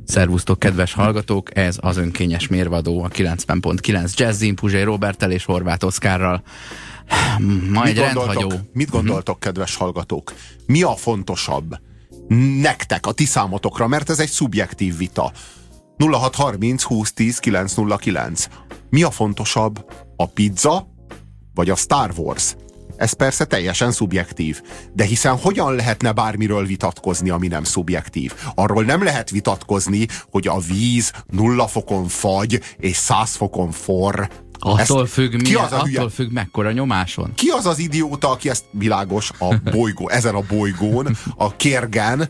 Szervusztok, kedves hallgatók! Ez az önkényes mérvadó, a 90.9 Jazzin, Puzsé Roberttel és Horváth Oszkárral. Ma egy rendhagyó. Mit gondoltok, kedves hallgatók? Mi a fontosabb nektek, a ti számotokra, mert ez egy szubjektív vita. 0630 20 10 909. Mi a fontosabb? A pizza vagy a Star Wars? Ez persze teljesen szubjektív. De hiszen hogyan lehetne bármiről vitatkozni, ami nem szubjektív? Arról nem lehet vitatkozni, hogy a víz 0 fokon fagy és 100 fokon forr. Attól függ mekkora nyomáson. Ki az az idióta, aki ezt világos a bolygó, ezen a bolygón, a kérgen.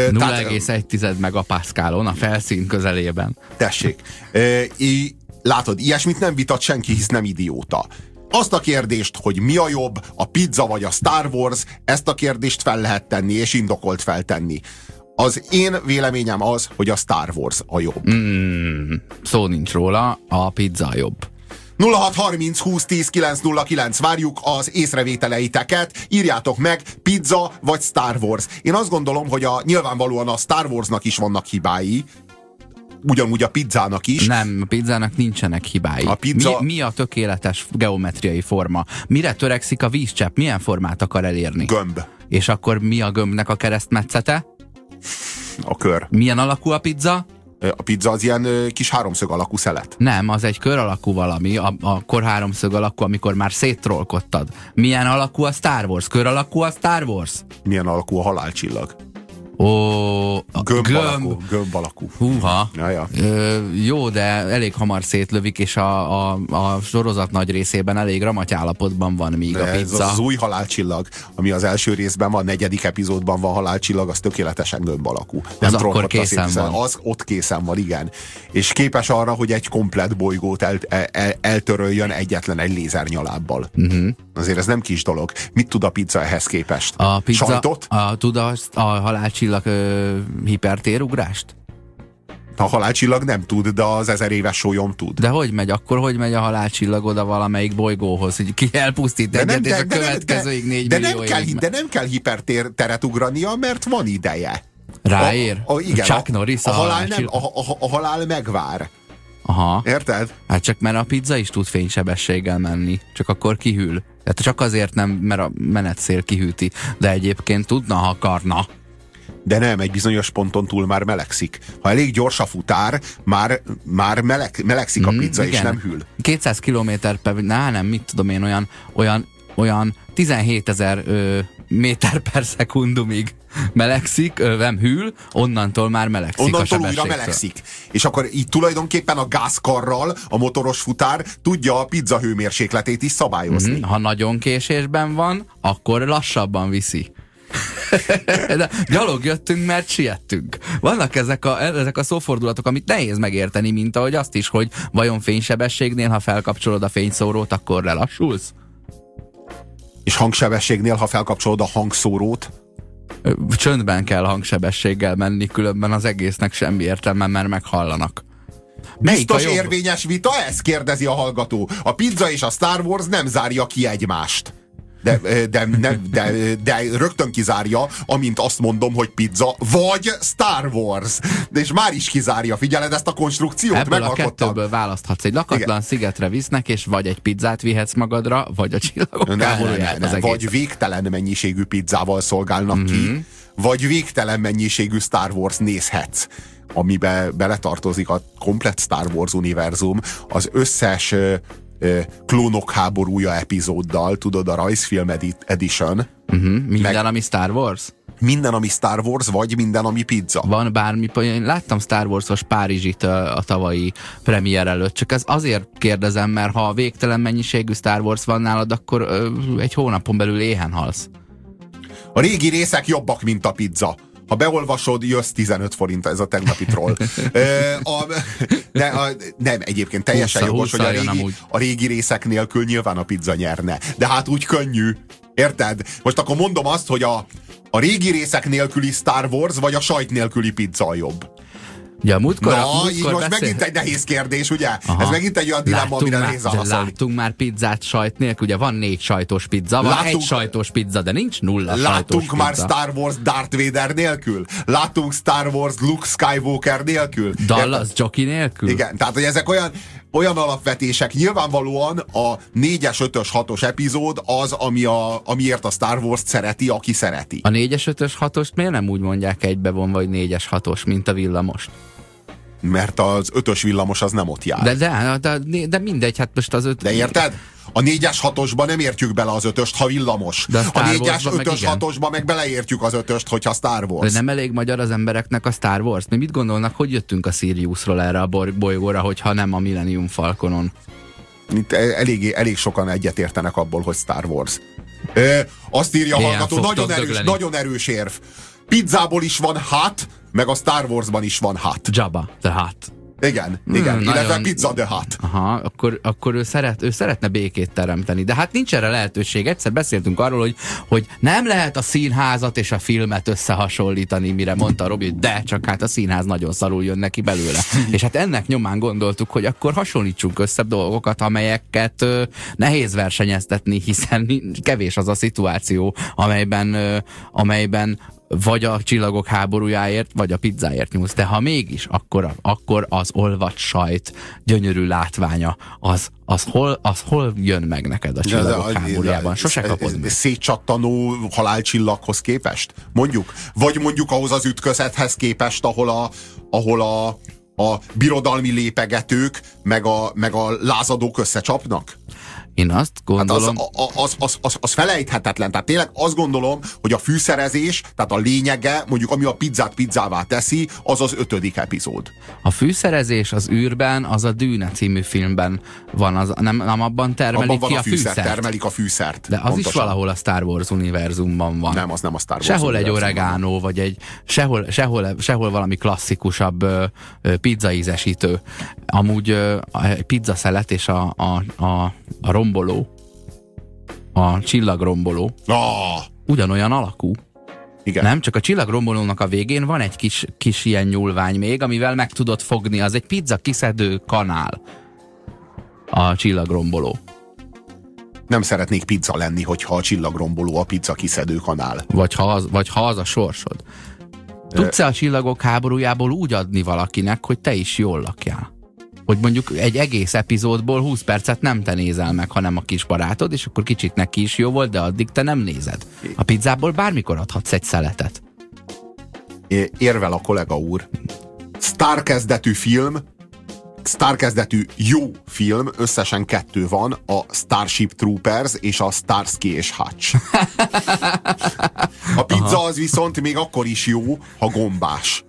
0,1 megapaszkálon a felszín közelében. Tessék. Látod, ilyesmit nem vitat senki, hisz nem idióta. Azt a kérdést, hogy mi a jobb, a pizza vagy a Star Wars, ezt a kérdést fel lehet tenni, és indokolt feltenni. Az én véleményem az, hogy a Star Wars a jobb. Szó nincs róla, a pizza jobb. 0630 20 10 909. Várjuk az észrevételeiteket. Írjátok meg, pizza vagy Star Wars. Én azt gondolom, hogy nyilvánvalóan a Star Warsnak is vannak hibái, ugyanúgy a pizzának is. Nem, a pizzának nincsenek hibái. A pizza... mi a tökéletes geometriai forma? Mire törekszik a vízcsepp? Milyen formát akar elérni? Gömb. És akkor mi a gömbnek a keresztmetszete? A kör. Milyen alakú a pizza? A pizza az ilyen kis háromszög alakú szelet. Nem, az egy kör alakú valami, akkor háromszög alakú, amikor már széttrollkodtad. Milyen alakú a Star Wars? Kör alakú a Star Wars? Milyen alakú a halálcsillag? Gömb alakú. Húha. Ja. Jó, de elég hamar szétlövik, és a sorozat nagy részében elég ramatyállapotban van még de a pizza. Ez az új halálcsillag, ami az első részben van, a 4. epizódban van halálcsillag, az tökéletesen gömb alakú. Az akkor készen van. Az ott készen van, igen. És képes arra, hogy egy komplett bolygót eltöröljön egyetlen egy lézernyalábbal. Azért ez nem kis dolog. Mit tud a pizza ehhez képest? A pizza, sajtot? Tud a halálcsillag hipertérugrást? A halálcsillag nem tud, de az 1000 éves sólyom tud. De hogy megy? Akkor hogy megy a halálcsillag oda valamelyik bolygóhoz, hogy ki elpusztít egyet, és a következőig 4 millió évben. De nem kell hiperteret ugrania, mert van ideje. Ráér? Igen, Chuck Norris a halál megvár. Aha. Érted? Hát csak mert a pizza is tud fénysebességgel menni, csak akkor kihűl. Tehát csak azért nem, mert a menetszél kihűti, de egyébként tudna, ha akarna. De nem, egy bizonyos ponton túl már melegszik. Ha elég gyors a futár, már melegszik a pizza, és nem hűl. 200 km/h, nem, mit tudom én, olyan 17 000 méter per szekundumig melegszik, nem hűl, onnantól már melegszik. Onnantól újra melegszik. És akkor így tulajdonképpen a gázkarral a motoros futár tudja a pizza hőmérsékletét is szabályozni. Ha nagyon késésben van, akkor lassabban viszi. De gyalog jöttünk, mert siettünk. Vannak ezek a szófordulatok, amit nehéz megérteni, mint ahogy azt is, hogy vajon fénysebességnél, ha felkapcsolod a fényszórót, akkor lelassulsz? És hangsebességnél, ha felkapcsolod a hangszórót? Csöndben kell hangsebességgel menni, különben az egésznek semmi értelme, mert meghallanak. Biztos érvényes vita ez? Kérdezi a hallgató. A pizza és a Star Wars nem zárja ki egymást. De rögtön kizárja, amint azt mondom, hogy pizza vagy Star Wars. De és már is kizárja. Figyeled ezt a konstrukciót? Ebből a kettőből választhatsz. Egy lakatlan szigetre visznek, és vagy egy pizzát vihetsz magadra, vagy a csillagok háborúját az egész. Vagy végtelen mennyiségű pizzával szolgálnak ki, vagy végtelen mennyiségű Star Wars nézhetsz, amiben beletartozik a komplett Star Wars univerzum, az összes klónok háborúja epizóddal, tudod, a rajzfilm edition. Minden, ami Star Wars? Minden, ami Star Wars, vagy minden, ami pizza. Van bármi, én láttam Star Wars-os Párizsit a tavalyi premier előtt, csak ez azért kérdezem, mert ha végtelen mennyiségű Star Wars van nálad, akkor egy hónapon belül éhen halsz. A régi részek jobbak, mint a pizza. Ha beolvasod, jössz 15 forint, ez a tegnapi troll. Nem, egyébként teljesen jogos, hogy a régi részek nélkül nyilván a pizza nyerne. De hát úgy könnyű. Érted? Most akkor mondom azt, hogy a régi részek nélküli Star Wars, vagy a sajt nélküli pizza jobb. Ugye a múltkor, így most megint egy nehéz kérdés, ugye? Aha. Ez megint egy olyan dilemma, amire nehéz válaszolni. Láttunk már pizzát sajt nélkül, ugye van 4 sajtos pizza, van egy sajtos pizza, de nincs 0 sajtos pizza. Láttunk már Star Wars Darth Vader nélkül? Láttunk Star Wars Luke Skywalker nélkül? Dallas Jockey nélkül? Igen, tehát hogy ezek olyan alapvetések. Nyilvánvalóan a 4-es, 5-ös, 6-os epizód az, amiért a Star Wars-t szereti, aki szereti. A 4-es, 5-ös, 6-ost miért nem úgy mondják egybevonva, hogy 4-es, 6-os, mint a villamost? Mert az 5-ös villamos az nem ott jár. De mindegy, hát most az 5... De érted? A 4-es 6-osba nem értjük bele az 5-öst, ha villamos. De a 4-es 5-ös 6-osba meg beleértjük az 5-öst, hogyha Star Wars. De nem elég magyar az embereknek a Star Wars? Mi mit gondolnak, hogy jöttünk a Siriusról erre a bolygóra, hogyha nem a Millennium Falconon? Itt elég sokan egyetértenek abból, hogy Star Wars. Azt írja a hallgató, nagyon erős érv. Pizzából is van hat, meg a Star Warsban is van hat. Jabba, the Hutt. Igen, illetve Pizza the Hutt. Aha, akkor ő szeretne békét teremteni. De hát nincs erre lehetőség. Egyszer beszéltünk arról, hogy nem lehet a színházat és a filmet összehasonlítani, mire mondta Robi, hogy de, csak hát a színház nagyon szarul jön neki belőle. És hát ennek nyomán gondoltuk, hogy akkor hasonlítsunk össze dolgokat, amelyeket nehéz versenyeztetni, hiszen kevés az a szituáció, amelyben vagy a Csillagok háborújáért, vagy a pizzáért nyúlsz. De ha mégis, akkor az olvadt sajt gyönyörű látványa, az hol jön meg neked a Csillagok háborújában? Sose kapod meg. Szétcsattanó halálcsillaghoz képest? Mondjuk? Vagy mondjuk ahhoz az ütközethez képest, ahol a birodalmi lépegetők meg a lázadók összecsapnak? Én azt gondolom... Hát az felejthetetlen. Tehát tényleg azt gondolom, hogy a fűszerezés, tehát a lényege, mondjuk ami a pizzát pizzává teszi, az az 5. epizód. A fűszerezés az űrben, az a Dűne című filmben van, nem abban termelik abban ki a fűszert. Termelik a fűszert. De az pontosan. Is valahol a Star Wars univerzumban van. Nem, az nem a Star Wars sehol egy oregano, vagy egy sehol valami klasszikusabb pizzaízesítő. Amúgy a pizzaszelet és a romboló, a csillagromboló ugyanolyan alakú. Igen. Nem? Csak a csillagrombolónak a végén van egy kis ilyen nyúlvány még, amivel meg tudod fogni. Az egy pizza kiszedő kanál. A csillagromboló. Nem szeretnék pizza lenni, hogyha a csillagromboló a pizza kiszedő kanál. Vagy ha az a sorsod. Tudsz-e a Csillagok háborújából úgy adni valakinek, hogy te is jól lakjál? Hogy mondjuk egy egész epizódból 20 percet nem te nézel meg, hanem a kis barátod, és akkor kicsit neki is jó volt, de addig te nem nézed. A pizzából bármikor adhatsz egy szeletet. Érvel a kollega úr. Star kezdetű jó film, összesen 2 van, a Starship Troopers és a Starsky és Hutch. A pizza az viszont még akkor is jó, ha gombás.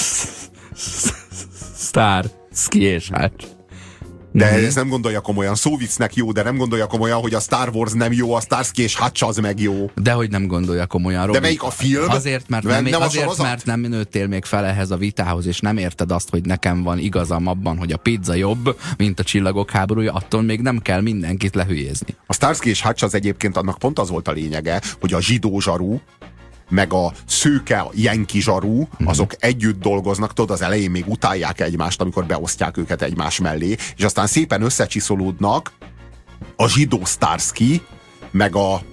Starsky és Hutch. De ezt nem gondolja komolyan. Szóviccnek jó, de nem gondolja komolyan, hogy a Star Wars nem jó, a Starsky és Hutch az meg jó. Dehogy nem gondolja komolyan, Robi. De melyik a film? Azért, mert nem nőttél még fel ehhez a vitához, és nem érted azt, hogy nekem van igazam abban, hogy a pizza jobb, mint a Csillagok háborúja, attól még nem kell mindenkit lehülyézni. A Starsky és Hutch az egyébként annak pont az volt a lényege, hogy a zsidó zsaru meg a szőke jenki zsaru, azok együtt dolgoznak, tudod, az elején még utálják egymást, amikor beosztják őket egymás mellé, és aztán szépen összecsiszolódnak a zsidó Starsky, meg a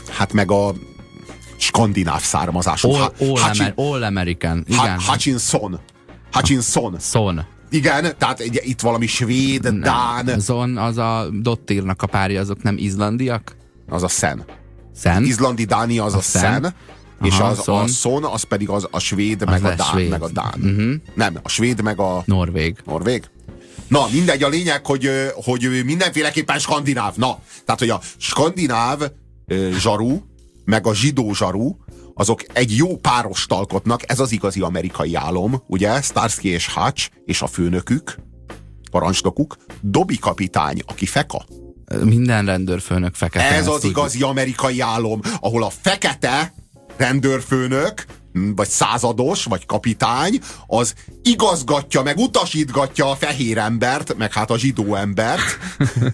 skandináv származású All American. Igen. Hutchinson. Igen, tehát itt valami svéd, dán. Zon, az a Dottirnak a párja, azok nem izlandiak? Az a Sen. Izlandi Dánia az a Sen. És a Son, az pedig a svéd, meg a dán. Nem, a svéd, meg a... Norvég. Na, mindegy, a lényeg, hogy mindenféleképpen skandináv. Na, tehát, hogy a skandináv zsaru, meg a zsidó zsaru, azok egy jó párost alkotnak, ez az igazi amerikai álom, ugye? Starsky és Hutch, és a főnökük, parancsnokuk, Dobby kapitány, aki feka. Minden rendőrfőnök fekete. Ez az igazi amerikai álom, ahol a fekete rendőrfőnök, vagy százados, vagy kapitány, az igazgatja, meg utasítgatja a fehér embert, meg hát a zsidó embert,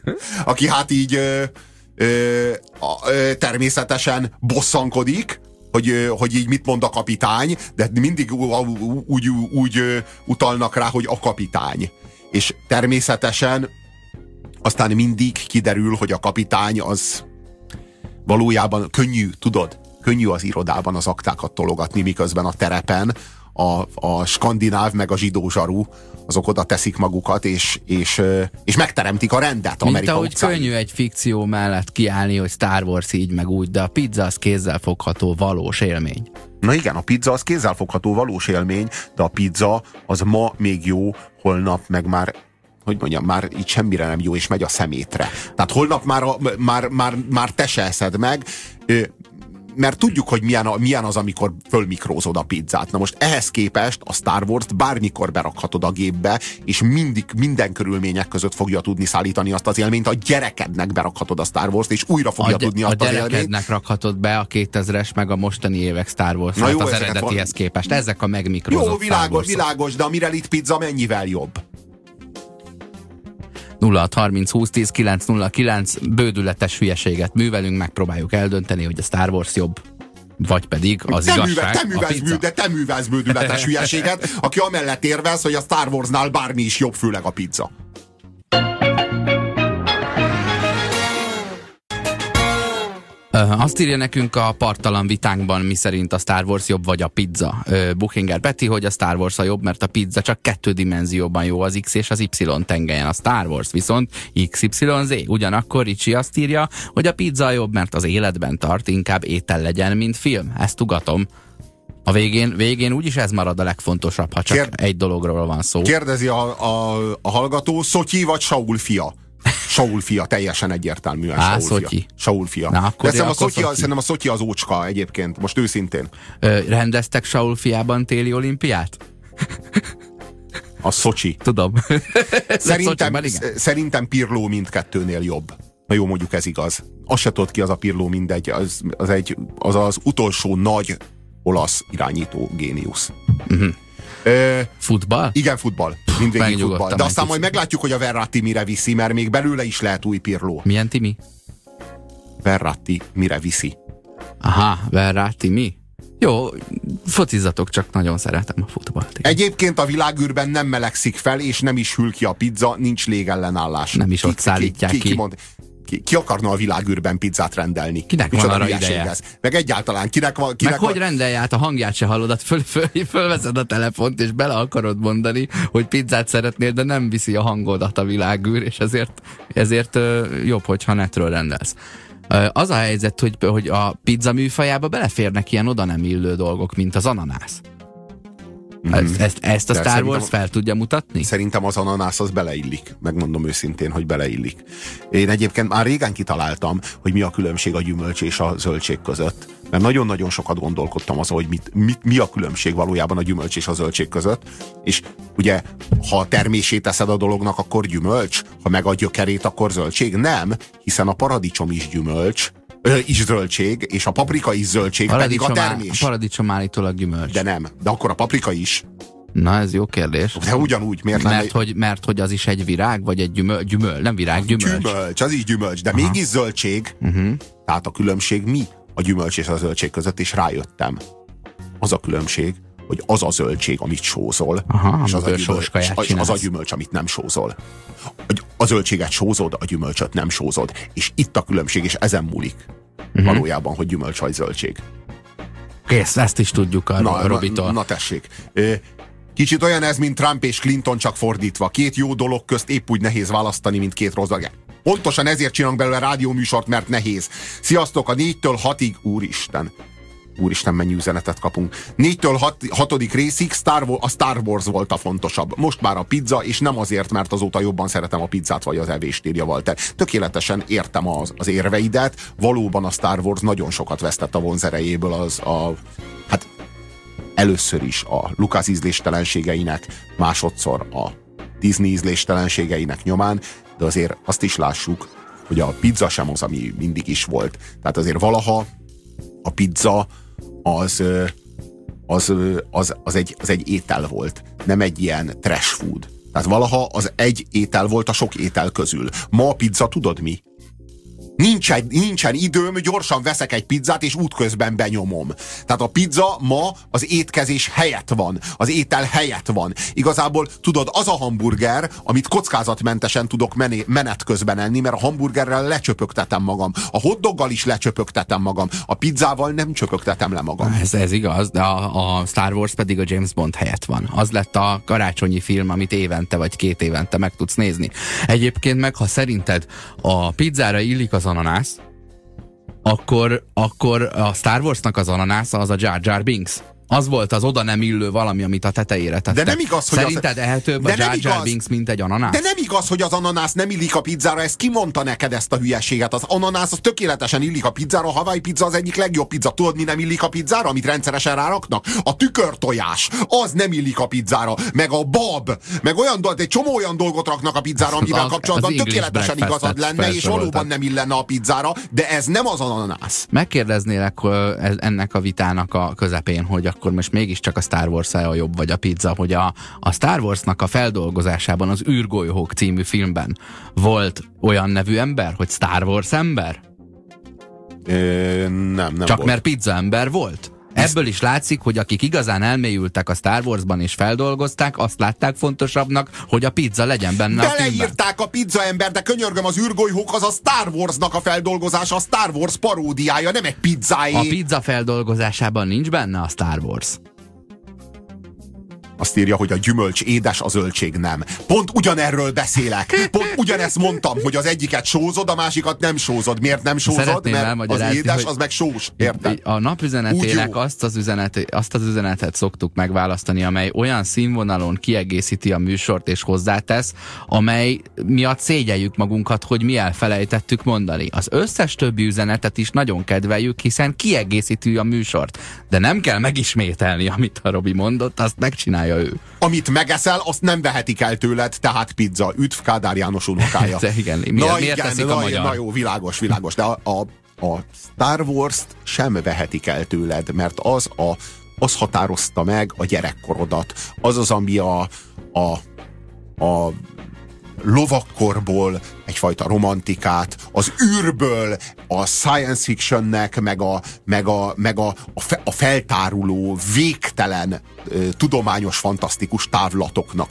aki hát így természetesen bosszankodik, hogy így mit mond a kapitány, de mindig úgy utalnak rá, hogy a kapitány. És természetesen aztán mindig kiderül, hogy a kapitány az valójában könnyű, tudod? Könnyű az irodában az aktákat tologatni, miközben a terepen a skandináv meg a zsidó zsaru azok oda teszik magukat, és megteremtik a rendet Amerika Mint ahogy utcáin. könnyű egy fikció mellett kiállni, hogy Star Wars így meg úgy, de a pizza az kézzelfogható valós élmény. Na igen, a pizza az kézzelfogható valós élmény, de a pizza az ma még jó, holnap meg már, hogy mondjam, már így semmire nem jó, és megy a szemétre. Tehát holnap már te se eszed meg, mert tudjuk, hogy milyen az, amikor fölmikrózod a pizzát. Na most ehhez képest a Star Wars-t bármikor berakhatod a gépbe, és minden körülmények között fogja tudni szállítani azt az élményt. A gyerekednek berakhatod a Star Wars-t, és újra fogja tudni azt az élményt. A gyerekednek rakhatod be a 2000-es, meg a mostani évek Star Wars-t az eredetihez képest. Ezek a megmikrózott Star Wars-ok. Világos, de a Mirelit pizza mennyivel jobb? 0630 2010 909 bődületes hülyeséget művelünk, megpróbáljuk eldönteni, hogy a Star Wars jobb, vagy pedig az igazság a pizza. De te művelsz bődületes hülyeséget, aki amellett érvez, hogy a Star Warsnál bármi is jobb, főleg a pizza. Azt írja nekünk a parttalan vitánkban, miszerint a Star Wars jobb, vagy a pizza. Buchinger Peti, hogy a Star Wars a jobb, mert a pizza csak 2 dimenzióban jó, az X és az Y tengelyen. A Star Wars viszont XYZ. Ugyanakkor Ricsi azt írja, hogy a pizza jobb, mert az életben tart, inkább étel legyen, mint film. Ezt tugatom. A végén úgyis ez marad a legfontosabb, ha csak egy dologról van szó. Kérdezi a hallgató, Szotyi vagy Saul fia? Saul fia, teljesen egyértelműen Saul fia. Na, akkor de szerintem a Szotyi az ócska egyébként, most őszintén. Rendeztek Saul fiában téli olimpiát? A Szocsi. Tudom. Szerintem Pirlo mindkettőnél jobb. Na jó, mondjuk ez igaz. Azt se tudod ki az a Pirlo, mindegy. Az utolsó nagy olasz irányító géniusz. Futball? Igen, futball. Mindvégig futball. De aztán majd meglátjuk, hogy a Verratti mire viszi, mert még belőle is lehet új Pirlo. Milyen Timi? Verratti mire viszi. Aha, Verratti mi? Jó, focizatok, csak nagyon szeretem a futballt. Egyébként a világűrben nem melegszik fel, és nem is hűl ki a pizza, nincs légellenállás. Nem is ott szállítják ki. Ki akarna a világűrben pizzát rendelni? Kinek van arra ideje? Ez? Meg egyáltalán kinek van... Hogy rendelj át, a hangját se hallod, fölveszed a telefont, és bele akarod mondani, hogy pizzát szeretnél, de nem viszi a hangodat a világűr, és ezért jobb, hogyha netről rendelsz. Az a helyzet, hogy a pizza műfajába beleférnek ilyen oda nem illő dolgok, mint az ananász. Ezt a Star Wars fel tudja mutatni? Szerintem az ananász az beleillik. Megmondom őszintén, hogy beleillik. Én egyébként már régen kitaláltam, hogy mi a különbség a gyümölcs és a zöldség között. Mert nagyon-nagyon sokat gondolkodtam azon, hogy mi a különbség valójában a gyümölcs és a zöldség között. És ugye, ha a termését teszed a dolognak, akkor gyümölcs, ha meg a gyökerét, akkor zöldség. Nem, hiszen a paradicsom is gyümölcs, is zöldség, és a paprika is zöldség, pedig a termés. A paradicsom állítólag gyümölcs. De nem, de akkor a paprika is. Na, ez jó kérdés. De ugyanúgy, mert hogy az is egy virág, vagy egy gyümölcs, nem virág, gyümölcs. Gyümölcs, az is gyümölcs, de mégis zöldség. Tehát a különbség mi a gyümölcs és a zöldség között, és rájöttem. Az a különbség, hogy az a zöldség, amit sózol, és az a gyümölcs, amit nem sózol. A zöldséget sózod, a gyümölcsöt nem sózod. És itt a különbség, és ezen múlik valójában, hogy gyümölcs vagy zöldség. Kész, ezt is tudjuk a Robitól. Na tessék. Kicsit olyan ez, mint Trump és Clinton, csak fordítva. 2 jó dolog közt épp úgy nehéz választani, mint 2 rossz dolog. Pontosan ezért csinálunk belőle rádióműsort, mert nehéz. Sziasztok, a 4-től 6-ig, Úristen, mennyi üzenetet kapunk. 4-től 6. részig a Star Wars volt a fontosabb. Most már a pizza, és nem azért, mert azóta jobban szeretem a pizzát vagy az evést, írja Walter. Tökéletesen értem az érveidet. Valóban a Star Wars nagyon sokat vesztett a vonzerejéből hát először is a Lucas ízléstelenségeinek, másodszor a Disney ízléstelenségeinek nyomán, de azért azt is lássuk, hogy a pizza sem az, ami mindig is volt. Tehát azért valaha a pizza az egy étel volt, nem egy ilyen trash food. Tehát valaha az egy étel volt a sok étel közül. Ma a pizza tudod mi? Nincsen időm, gyorsan veszek egy pizzát, és útközben benyomom. Tehát a pizza ma az étkezés helyett van. Az étel helyett van. Igazából tudod, az a hamburger, amit kockázatmentesen tudok menet közben enni, mert a hamburgerrel lecsöpögtetem magam. A hotdoggal is lecsöpögtetem magam. A pizzával nem csöpögtetem le magam. Ez igaz, de a Star Wars pedig a James Bond helyett van. Az lett a karácsonyi film, amit évente vagy 2 évente meg tudsz nézni. Egyébként meg, ha szerinted a pizzára illik az ananász, akkor a Star Warsnak az ananásza az a Jar Jar Binks. Az volt az oda nem illő valami, amit a tetejére tettek. De nem igaz, hogy szerinted ehetőbb a Jar Jar Binks, mint egy ananász? De nem igaz, hogy az ananász nem illik a pizzára, ezt ki mondta neked ezt a hülyeséget? Az ananász az tökéletesen illik a pizzára, a Hawaii pizza az egyik legjobb pizza. Tudod, mi nem illik a pizzára, amit rendszeresen ráraknak? A tükörtojás, az nem illik a pizzára, meg a bab, meg egy csomó olyan dolgot raknak a pizzára, amivel kapcsolatban tökéletesen igazad lenne, és valóban nem illene a pizzára, de ez nem az ananász. Megkérdeznélek ennek a vitának a közepén, hogy akkor most mégiscsak a Star Wars-e a jobb, vagy a pizza, hogy a Star Wars-nak a feldolgozásában, az űrgolyók című filmben volt olyan nevű ember, hogy Star Wars ember? Nem Csak volt. mert pizza ember volt? Ebből is látszik, hogy akik igazán elmélyültek a Star Warsban és feldolgozták, azt látták fontosabbnak, hogy a pizza legyen benne a filmben. Beleírták a pizza ember, de könyörgöm, az űrgolyók az a Star Warsnak a feldolgozása, a Star Wars paródiája, nem egy pizzáé. A pizza feldolgozásában nincs benne a Star Wars. Azt írja, hogy a gyümölcs édes, a zöldség nem. Pont ugyanerről beszélek. Pont ugyanezt mondtam, hogy az egyiket sózod, a másikat nem sózod. Miért nem sózod? Mert az édes, az meg sós. Érted? A napüzenetének azt az üzenetet szoktuk megválasztani, amely olyan színvonalon kiegészíti a műsort és hozzátesz, amely miatt szégyeljük magunkat, hogy mi elfelejtettük mondani. Az összes többi üzenetet is nagyon kedveljük, hiszen kiegészíti a műsort. De nem kell megismételni, amit a Robi mondott, azt megcsinálja ő. Amit megeszel, azt nem vehetik el tőled, tehát pizza. Üdv Kádár János unokája. Igen, miért teszik a magyar? Na jó, világos. De a Star Wars-t sem vehetik el tőled, mert az határozta meg a gyerekkorodat. Az, ami a lovakkorból egyfajta romantikát, az űrből a science fictionnek, meg a feltáruló, végtelen tudományos, fantasztikus távlatoknak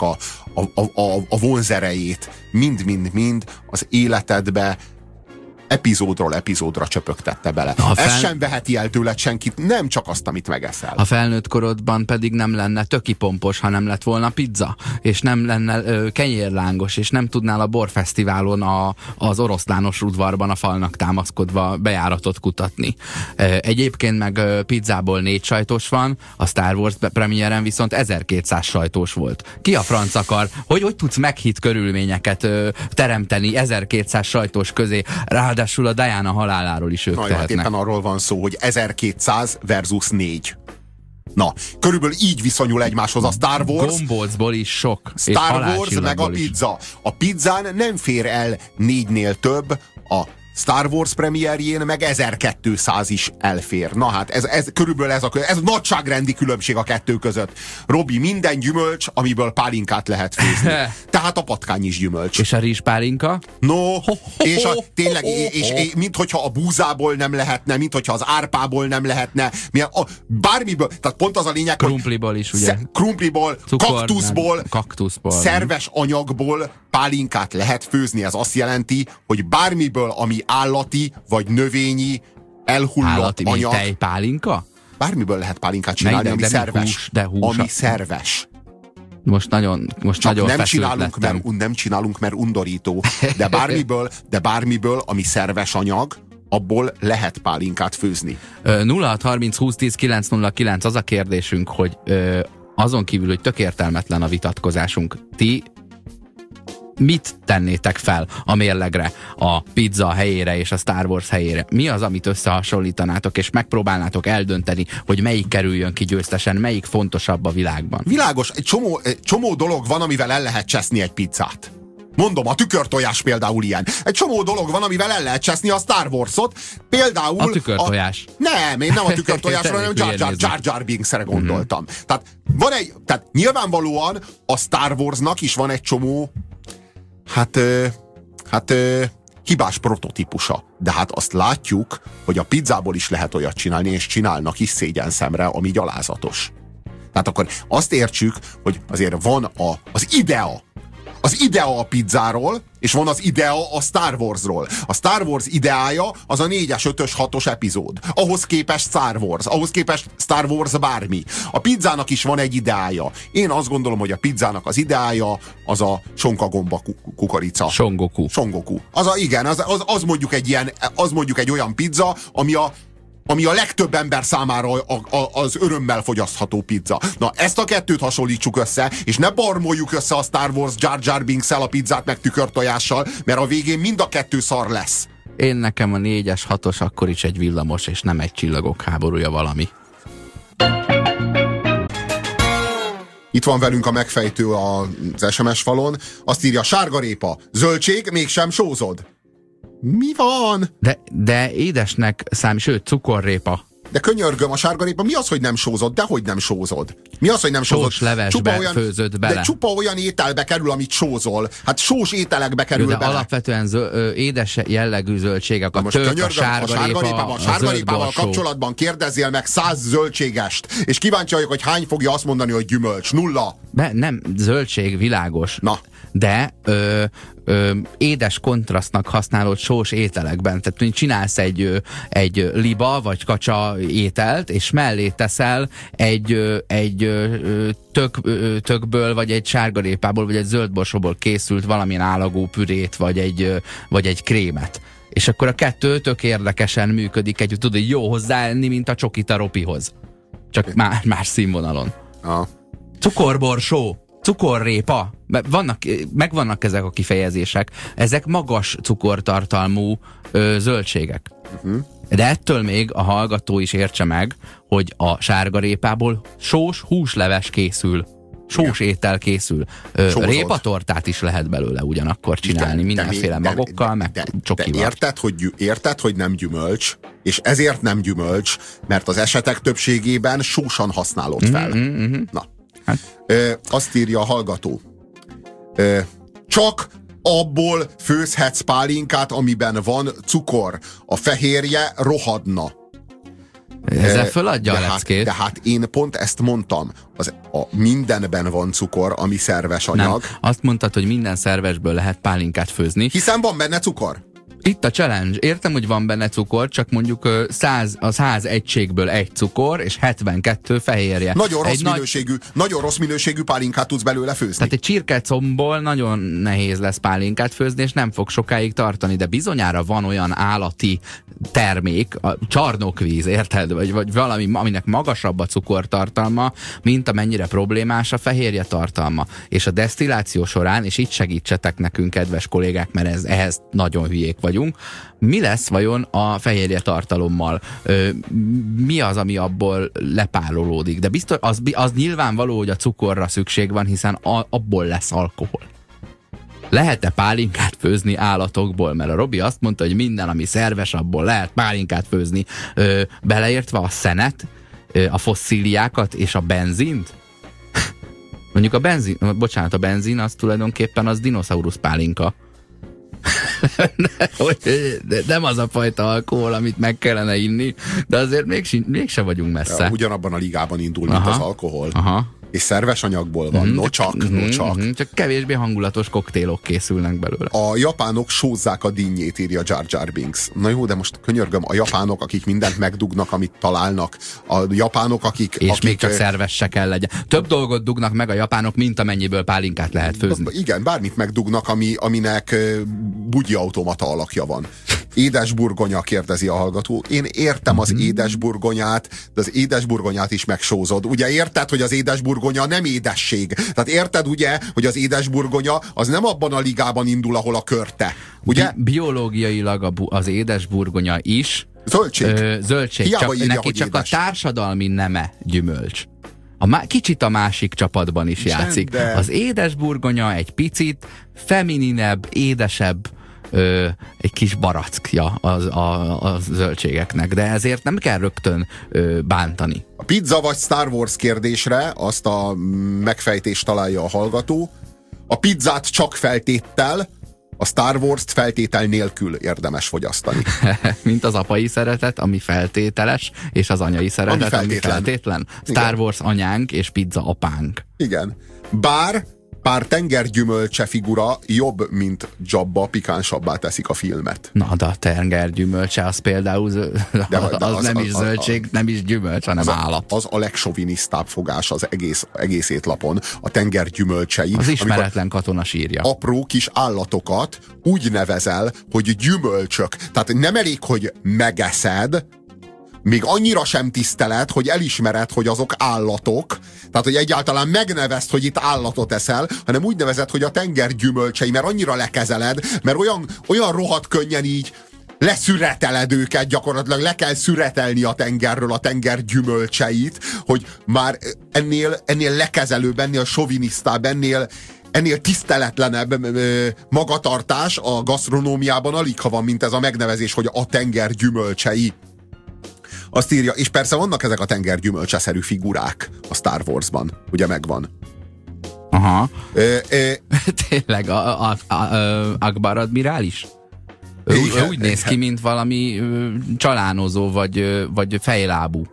a vonzerejét mind az életedbe epizódról epizódra csöpögtette bele. Ez sem veheti el tőled senkit, nem csak azt, amit megeszel. A felnőtt korodban pedig nem lenne tökipompos, ha nem lett volna pizza, és nem lenne kenyérlángos, és nem tudnál a borfesztiválon az oroszlános udvarban a falnak támaszkodva bejáratot kutatni. Egyébként meg pizzából 4 sajtos van, a Star Wars premiéren viszont 1200 sajtós volt. Ki a franc akar? Hogy tudsz meghitt körülményeket teremteni 1200 sajtós közé? Ráadásul a Diana haláláról is ők tehetnek. Éppen arról van szó, hogy 1200 versus 4. Na, körülbelül így viszonyul egymáshoz a Star Wars. Gombócból is sok. Star Wars meg a pizza. A pizzán nem fér el 4-nél több, a Star Wars premierjén meg 1200 is elfér. Na hát, ez körülbelül ez nagyságrendi különbség a kettő között. Robi, minden gyümölcs, amiből pálinkát lehet főzni. Tehát a patkány is gyümölcs. És a rizspálinka? No, és tényleg, és minthogyha a búzából nem lehetne, minthogyha az árpából nem lehetne, bármiből, tehát pont az a lényeg, krumpliból is, ugye? Krumpliból, cukor, kaktuszból, szerves anyagból pálinkát lehet főzni. Ez azt jelenti, hogy bármiből, ami állati vagy növényi elhullott anyag. Tejpálinka? Bármiből lehet pálinkát csinálni, ami szerves. Ami szerves. Most nagyon nem csinálunk, mert undorító. De bármiből, ami szerves anyag, abból lehet pálinkát főzni. 0630 20 10 909 az a kérdésünk, hogy azon kívül, hogy tök értelmetlen a vitatkozásunk, ti mit tennétek fel a mérlegre, a pizza helyére és a Star Wars helyére? Mi az, amit összehasonlítanátok, és megpróbálnátok eldönteni, hogy melyik kerüljön ki győztesen, melyik fontosabb a világban? Világos, egy csomó dolog van, amivel el lehet cseszni egy pizzát. Mondom, a tükörtojás például ilyen. Egy csomó dolog van, amivel el lehet cseszni a Star Wars-ot. Például... A tükörtojás. Nem, én nem a tükörtojásra, hanem Jar Jar Binksre gondoltam. Tehát nyilvánvalóan a Star Warsnak is van egy csomó hibás prototípusa. De hát azt látjuk, hogy a pizzából is lehet olyat csinálni, és csinálnak is szégyenszemre, ami gyalázatos. Tehát akkor azt értsük, hogy azért van az idea. Az idea a pizzáról, és van az idea a Star Warsról. A Star Wars ideája az a 4-es, 5-ös, 6-os epizód. Ahhoz képest Star Wars. Ahhoz képest Star Wars bármi. A pizzának is van egy ideája. Én azt gondolom, hogy a pizzának az ideája az a sonkagomba kukorica. Songoku. Igen, az mondjuk egy olyan pizza, ami a legtöbb ember számára az örömmel fogyasztható pizza. Na, ezt a kettőt hasonlítsuk össze, és ne barmoljuk össze a Star Wars Jar Jar Binks-szel a pizzát meg tükörtojással, mert a végén mind a kettő szar lesz. Én nekem a 4-es, 6-os akkor is egy villamos, és nem egy csillagok háborúja valami. Itt van velünk a megfejtő az SMS falon. Azt írja, sárgarépa, zöldség, mégsem sózod. Mi van? De édesnek számít, sőt, cukorrépa. De könyörgöm, a sárgarépa mi az, hogy nem sózod? Dehogy nem sózod. Mi az, hogy nem sózod? Sós levesbe főzött bele. De csupa olyan ételbe kerül, amit sózol. Hát sós ételekbe kerül de bele. Alapvetően édes jellegű zöldségek. A tök, a sárgarépával kapcsolatban kérdezzél meg 100 zöldségest, és kíváncsi vagyok, hogy hány fogja azt mondani, hogy gyümölcs. 0. Nem, zöldség, világos. Na. De édes kontrasztnak használod sós ételekben. Tehát csinálsz egy liba vagy kacsa ételt, és mellé teszel egy tökből, vagy egy sárgarépából, vagy egy zöldborsóból készült valamilyen állagú pürét, vagy egy krémet. És akkor a kettő tök érdekesen működik együtt. Tudod, hogy jó hozzáenni, mint a csokit a ropihoz. Csak más színvonalon. Cukorborsó, cukorrépa, megvannak ezek a kifejezések. Ezek magas cukortartalmú zöldségek. De ettől még a hallgató is értse meg, hogy a sárgarépából sós húsleves készül. Sós étel készül. Répatortát is lehet belőle ugyanakkor csinálni, mindenféle magokkal, meg csokival. Érted, hogy nem gyümölcs, és ezért nem gyümölcs, mert az esetek többségében sósan használod fel. Na. Azt írja a hallgató. Csak abból főzhetsz pálinkát, amiben van cukor. A fehérje rohadna. Ezzel föladja a leckét. De hát én pont ezt mondtam. Mindenben van cukor, ami szerves anyag. Nem, azt mondtad, hogy minden szervesből lehet pálinkát főzni. Hiszen van benne cukor. Itt a challenge. Értem, hogy van benne cukor, csak mondjuk 100 egységből egy cukor, és 72 fehérje. Nagyon rossz minőségű pálinkát tudsz belőle főzni. Tehát egy csirkecomból nagyon nehéz lesz pálinkát főzni, és nem fog sokáig tartani, de bizonyára van olyan állati termék, a csarnokvíz, érted? Vagy valami, aminek magasabb a cukortartalma, mint amennyire problémás a fehérje tartalma. És a desztilláció során, és itt segítsetek nekünk, kedves kollégák, mert ehhez nagyon hülyék vagyunk, mi lesz vajon a fehérje tartalommal? Mi az, ami abból lepárolódik? De biztos, az nyilvánvaló, hogy a cukorra szükség van, hiszen abból lesz alkohol. Lehet-e pálinkát főzni állatokból? Mert a Robi azt mondta, hogy minden, ami szerves, abból lehet pálinkát főzni. Beleértve a szenet, a fosszíliákat és a benzint? Mondjuk a benzin az tulajdonképpen az dinoszaurusz pálinka. Nem az a fajta alkohol, amit meg kellene inni, de azért mégse vagyunk messze. Ugyanabban a ligában indul, mint az alkohol. És szerves anyagból van, nocsak. Csak kevésbé hangulatos koktélok készülnek belőle. A japánok sózzák a dinnyét, írja Jar Jar Binks. Na jó, de most könyörgöm, a japánok, akik mindent megdugnak, amit találnak, a japánok, akik még csak szerves se kell legyen. Több dolgot dugnak meg a japánok, mint amennyiből pálinkát lehet főzni. Igen, bármit megdugnak, aminek bugyi automata alakja van. Édesburgonya, kérdezi a hallgató. Én értem az édesburgonyát, de az édesburgonyát is megsózod. Ugye érted, hogy az édesburgonya nem édesség. Tehát érted ugye, hogy az édesburgonya az nem abban a ligában indul, ahol a körte. Ugye? Biológiailag az édesburgonya is zöldség. Hiába írja, neki csak édes. A társadalmi neme gyümölcs. Kicsit a másik csapatban is játszik. De... Az édesburgonya egy picit femininebb, édesebb, egy kis barackja a zöldségeknek, de ezért nem kell rögtön bántani. A pizza vagy Star Wars kérdésre azt a megfejtést találja a hallgató. A pizzát csak feltéttel, A Star Wars-t feltétel nélkül érdemes fogyasztani. Mint az apai szeretet, ami feltételes, és az anyai szeretet, ami feltétlen. Star Wars anyánk, és pizza apánk. Igen. Bár pár tengergyümölcse figura jobb, mint Jabba, pikánsabbá teszik a filmet. Na, de a tengergyümölcse, az például az nem is zöldség, nem is gyümölcs, hanem állat. Az a legsovinisztább fogás az egész étlapon. A tengergyümölcsei. Az ismeretlen katona sírja. Apró kis állatokat úgy nevezel, hogy gyümölcsök. Tehát nem elég, hogy megeszed, még annyira sem tiszteled, hogy elismered, hogy azok állatok, tehát hogy egyáltalán megnevezd, hogy itt állatot eszel, hanem úgy nevezed, hogy a tenger gyümölcsei, mert annyira lekezeled, mert olyan rohadt könnyen így leszüreteled őket, gyakorlatilag le kell szüretelni a tengerről a tenger gyümölcseit, hogy már ennél lekezelőbb, ennél sovinisztább, ennél tiszteletlenebb magatartás a gasztronómiában alig ha van, mint ez a megnevezés, hogy a tenger gyümölcsei. Azt írja, és persze vannak ezek a tengergyümölcseszerű figurák a Star Wars-ban, ugye megvan. Aha. Tényleg, Akbar admirális? Ő úgy néz ki, mint valami csalánozó, vagy fejlábú.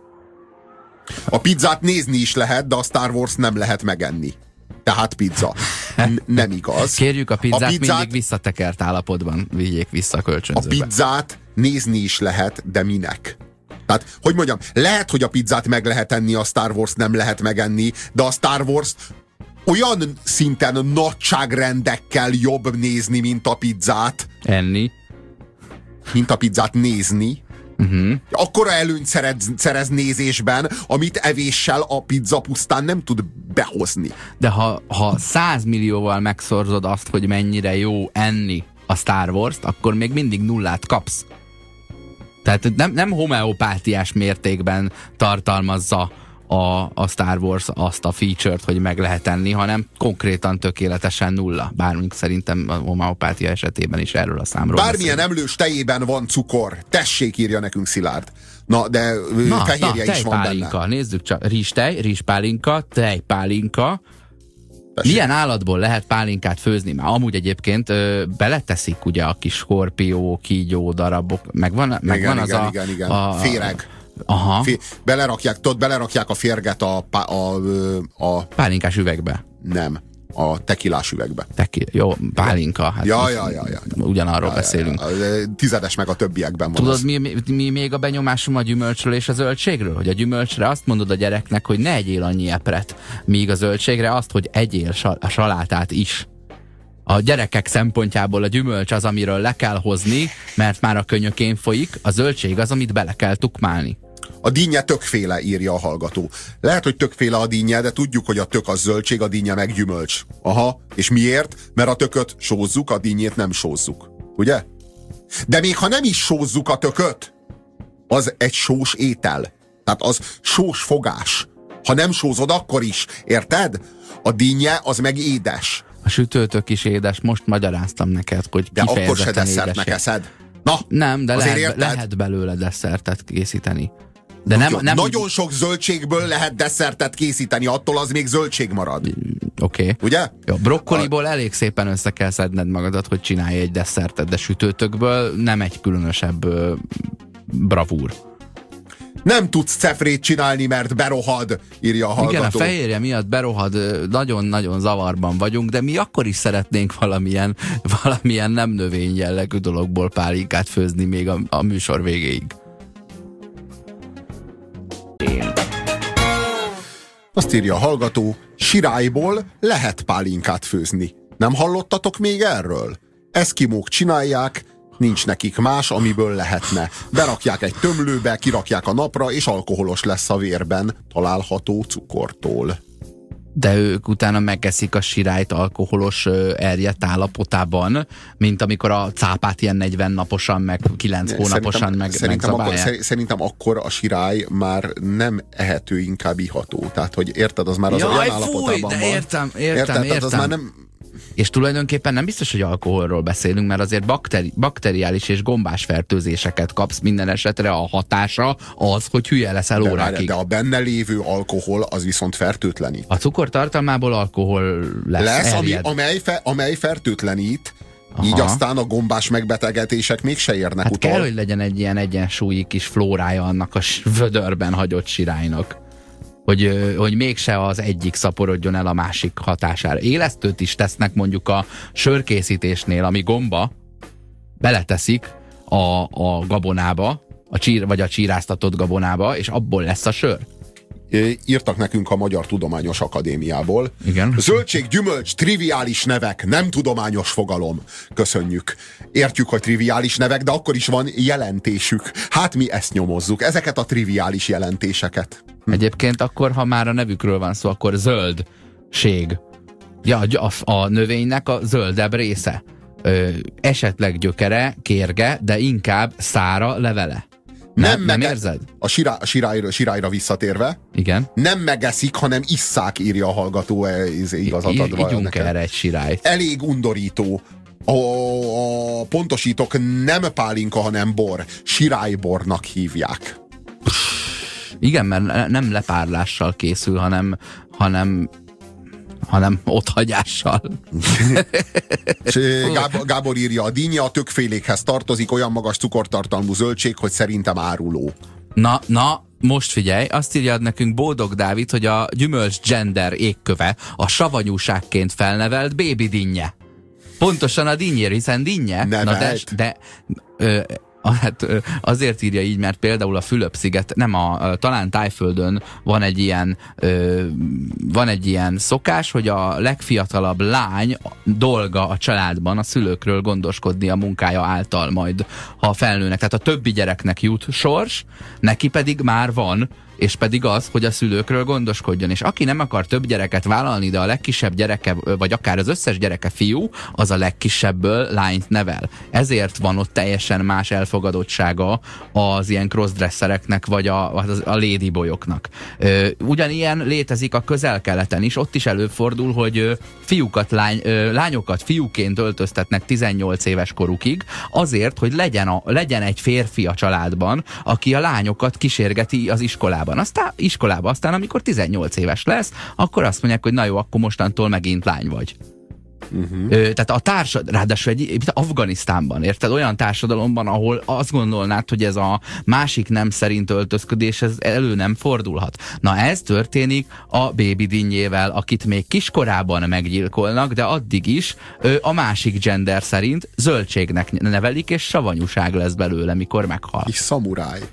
A pizzát nézni is lehet, de a Star Wars nem lehet megenni. Tehát pizza. Nem igaz. Kérjük a pizzát mindig visszatekert állapotban vigyék vissza a kölcsönzőbe. A pizzát nézni is lehet, de minek? Tehát, hogy mondjam, lehet, hogy a pizzát meg lehet enni, a Star Wars nem lehet megenni, de a Star Wars olyan szinten nagyságrendekkel jobb nézni, mint a pizzát. Enni. Mint a pizzát nézni. Akkora előnyt szerez nézésben, amit evéssel a pizza pusztán nem tud behozni. De ha 100 millióval megszorzod azt, hogy mennyire jó enni a Star Wars-t, akkor még mindig nullát kapsz. Tehát nem homeopátiás mértékben tartalmazza a Star Wars azt a feature-t, hogy meg lehet enni, hanem konkrétan tökéletesen nulla. Bármint szerintem a homeopátia esetében is erről a számról bármilyen emlős tejében van cukor. Tessék, írja nekünk Szilárd. Na, de fehérje is van benne. Nézzük csak. Rizspálinka, tejpálinka. Milyen állatból lehet pálinkát főzni? Már amúgy egyébként beleteszik ugye a kis skorpió, kígyó darabok, megvan az a féreg. Aha. Belerakják a férget a pálinkás üvegbe. Nem, a tekilás üvegbe. Jó, pálinka. Hát ja. Ugyanarról beszélünk. Tizedes meg a többiekben van. Tudod, mi még a benyomásom a gyümölcsről és a zöldségről? Hogy a gyümölcsre azt mondod a gyereknek, hogy ne egyél annyi epret, míg a zöldségre azt, hogy egyél a salátát is. A gyerekek szempontjából a gyümölcs az, amiről le kell hozni, mert már a könyökén folyik, a zöldség az, amit bele kell tukmálni. A dinnye tökféle, írja a hallgató. Lehet, hogy tökféle a dinnye, de tudjuk, hogy a tök az zöldség, a dinnye meg gyümölcs. Aha, és miért? Mert a tököt sózzuk, a dinnyét nem sózzuk. Ugye? De még ha nem is sózzuk a tököt, az egy sós étel. Tehát az sós fogás. Ha nem sózod, akkor is. Érted? A dinnye az meg édes. A sütőtök is édes, most magyaráztam neked, hogy de akkor se desszertnek eszed. Na, nem, de lehet belőle desszertet készíteni. De nem nagyon sok zöldségből lehet desszertet készíteni, attól az még zöldség marad. Oké. Ugye? Jó, brokkoliból elég szépen össze kell szedned magadat, hogy csinálj egy desszertet, de sütőtökből nem egy különösebb bravúr. Nem tudsz cefrét csinálni, mert berohad, írja a hallgató. Igen, a fehérje miatt berohad, nagyon-nagyon zavarban vagyunk, de mi akkor is szeretnénk valamilyen nem növény jellegű dologból pálinkát főzni még a műsor végéig. Azt írja a hallgató, sirályból lehet pálinkát főzni. Nem hallottatok még erről? Eszkimók csinálják, nincs nekik más, amiből lehetne. Berakják egy tömlőbe, kirakják a napra, és alkoholos lesz a vérben, található cukortól. De ők utána megeszik a sirályt alkoholos erjedt állapotában, mint amikor a cápát ilyen 40 naposan, meg 9 hónaposan megzabálják. Szerintem akkor a sirály már nem ehető, inkább iható. Tehát, hogy érted, az már az olyan állapotában van. Értem. Az már nem... És tulajdonképpen nem biztos, hogy alkoholról beszélünk, mert azért bakteriális és gombás fertőzéseket kapsz, minden esetre a hatása az, hogy hülye leszel órákig. De a benne lévő alkohol az viszont fertőtlenít. A cukor tartalmából alkohol lesz amely fertőtlenít, Aha. Így aztán a gombás megbetegedések mégse érnek hát utol. kell, hogy legyen egy ilyen egyensúlyi kis flórája annak a vödörben hagyott sirálynak. Hogy mégse az egyik szaporodjon el a másik hatására. Élesztőt is tesznek mondjuk a sörkészítésnél, ami gomba, beleteszik a gabonába, vagy a csíráztatott gabonába, és abból lesz a sör. Írtak nekünk a Magyar Tudományos Akadémiából. Igen. Zöldség, gyümölcs, triviális nevek, nem tudományos fogalom. Köszönjük. Értjük, hogy triviális nevek, de akkor is van jelentésük. Hát mi ezt nyomozzuk, ezeket a triviális jelentéseket. Egyébként akkor, ha már a nevükről van szó, akkor zöldség. Ja, a növénynek a zöldebb része. Esetleg gyökere, kérge, de inkább szára, levele. Nem érzed? A sirályra visszatérve. Igen. Nem megeszik, hanem isszák, írja a hallgató, igazat adva. Ígyunk erre egy sirályt. Elég undorító. Pontosítok, nem pálinka, hanem bor. Sirálybornak hívják. Igen, mert nem lepárlással készül, hanem otthagyással. Gábor írja, a dinnye a többfélékhez tartozik, olyan magas cukortartalmú zöldség, hogy szerintem áruló. Na, most figyelj, azt írja nekünk Bódog Dávid, hogy a gyümölcs gender égköve a savanyúságként felnevelt bébi dinnye. Pontosan a dinnyér, hiszen dinnye. Hát azért írja így, mert például a Fülöp-sziget, talán Tájföldön van egy ilyen szokás, hogy a legfiatalabb lány dolga a családban a szülőkről gondoskodni a munkája által majd, ha felnőnek. Tehát a többi gyereknek jut sors, neki pedig már van, és pedig az, hogy a szülőkről gondoskodjon. És aki nem akar több gyereket vállalni, de a legkisebb gyereke, vagy akár az összes gyereke fiú, az a legkisebbből lányt nevel. Ezért van ott teljesen más elfogadottsága az ilyen crossdressereknek, vagy a ladyboyoknak. Ugyanilyen létezik a Közel-Keleten is, ott is előfordul, hogy lányokat fiúként öltöztetnek 18 éves korukig, azért, hogy legyen egy férfi a családban, aki a lányokat kísérgeti az iskolában. Aztán amikor 18 éves lesz, akkor azt mondják, hogy na jó, akkor mostantól megint lány vagy. Tehát ráadásul Afganisztánban, érted? Olyan társadalomban, ahol azt gondolnád, hogy ez a másik nem szerint öltözködés, ez elő nem fordulhat. Na ez történik a bébi dinnyével, akit még kiskorában meggyilkolnak, de addig is a másik gender szerint zöldségnek nevelik, és savanyúság lesz belőle, mikor meghal. És szamuráj.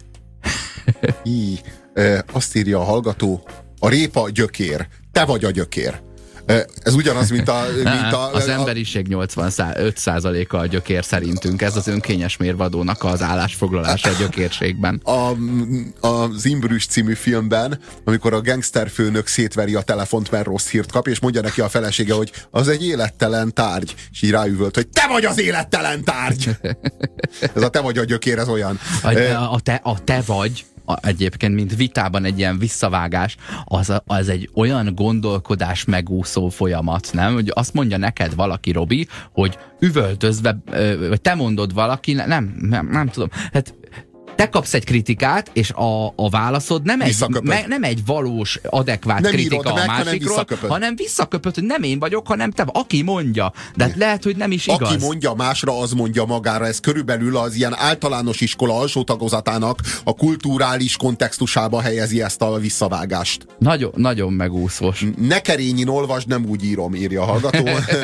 Azt írja a hallgató, a répa gyökér, te vagy a gyökér. Ez ugyanaz, mint az emberiség 85%-a a gyökér szerintünk. Ez az önkényes mérvadónak az állásfoglalása a gyökérségben. Az Imbrüs című filmben, amikor a gangsterfőnök szétveri a telefont, mert rossz hírt kap, és mondja neki a felesége, hogy az egy élettelen tárgy. És így ráüvölt, hogy te vagy az élettelen tárgy! Ez a te vagy a gyökér, ez olyan. A te vagy, egyébként, mint vitában egy ilyen visszavágás, az egy olyan gondolkodás megúszó folyamat, nem? Hogy azt mondja neked valaki, Robi, hogy üvöltözve, vagy te mondod valaki, nem tudom. Hát te kapsz egy kritikát, és a válaszod nem egy valós, adekvát nem kritika a másikról, hanem visszaköpöd, hogy nem én vagyok, hanem te, aki mondja. De hát lehet, hogy nem is igaz. Aki mondja másra, az mondja magára. Ez körülbelül az ilyen általános iskola alsó tagozatának a kulturális kontextusába helyezi ezt a visszavágást. Nagyon, nagyon megúszós. Ne kerényin olvasd, nem úgy írom, írja a hallgató.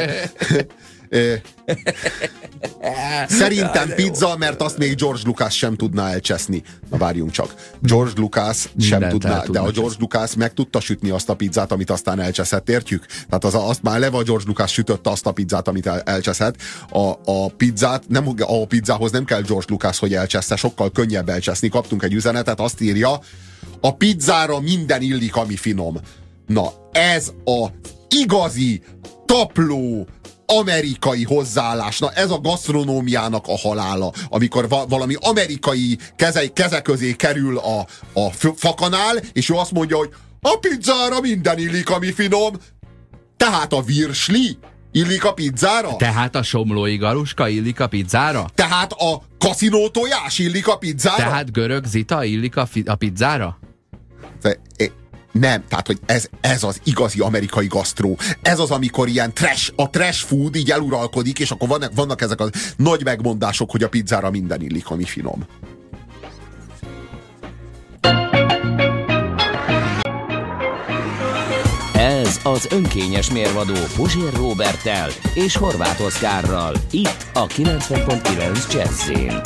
Szerintem pizza, mert azt még George Lucas sem tudná elcseszni. Na várjunk csak. George Lucas sem tudná, de a George Lucas meg tudta sütni azt a pizzát, amit aztán elcseszett, értjük? Tehát azt már eleve a George Lucas sütötte azt a pizzát, amit elcseszett. A pizzát, a pizzához nem kell George Lucas, hogy elcsessze, sokkal könnyebb elcseszni. Kaptunk egy üzenetet, azt írja, a pizzára minden illik, ami finom. Na, ez a igazi, tapló, amerikai hozzáállás. Na ez a gasztronómiának a halála, amikor valami amerikai keze közé kerül a fakanál, és ő azt mondja, hogy a pizzára minden illik, ami finom. Tehát a virsli illik a pizzára? Tehát a somlói galuska illik a pizzára? Tehát a kaszinó tojás illik a pizzára? Tehát görög zita illik a pizzára? Nem, tehát, hogy ez az igazi amerikai gasztró. Ez az, amikor ilyen a trash food így eluralkodik, és akkor vannak ezek a nagy megmondások, hogy a pizzára minden illik, ami finom. Ez az önkényes mérvadó Puzsér Róberttel és Horváth Oszkárral. Itt a 90.9 Jazz-én.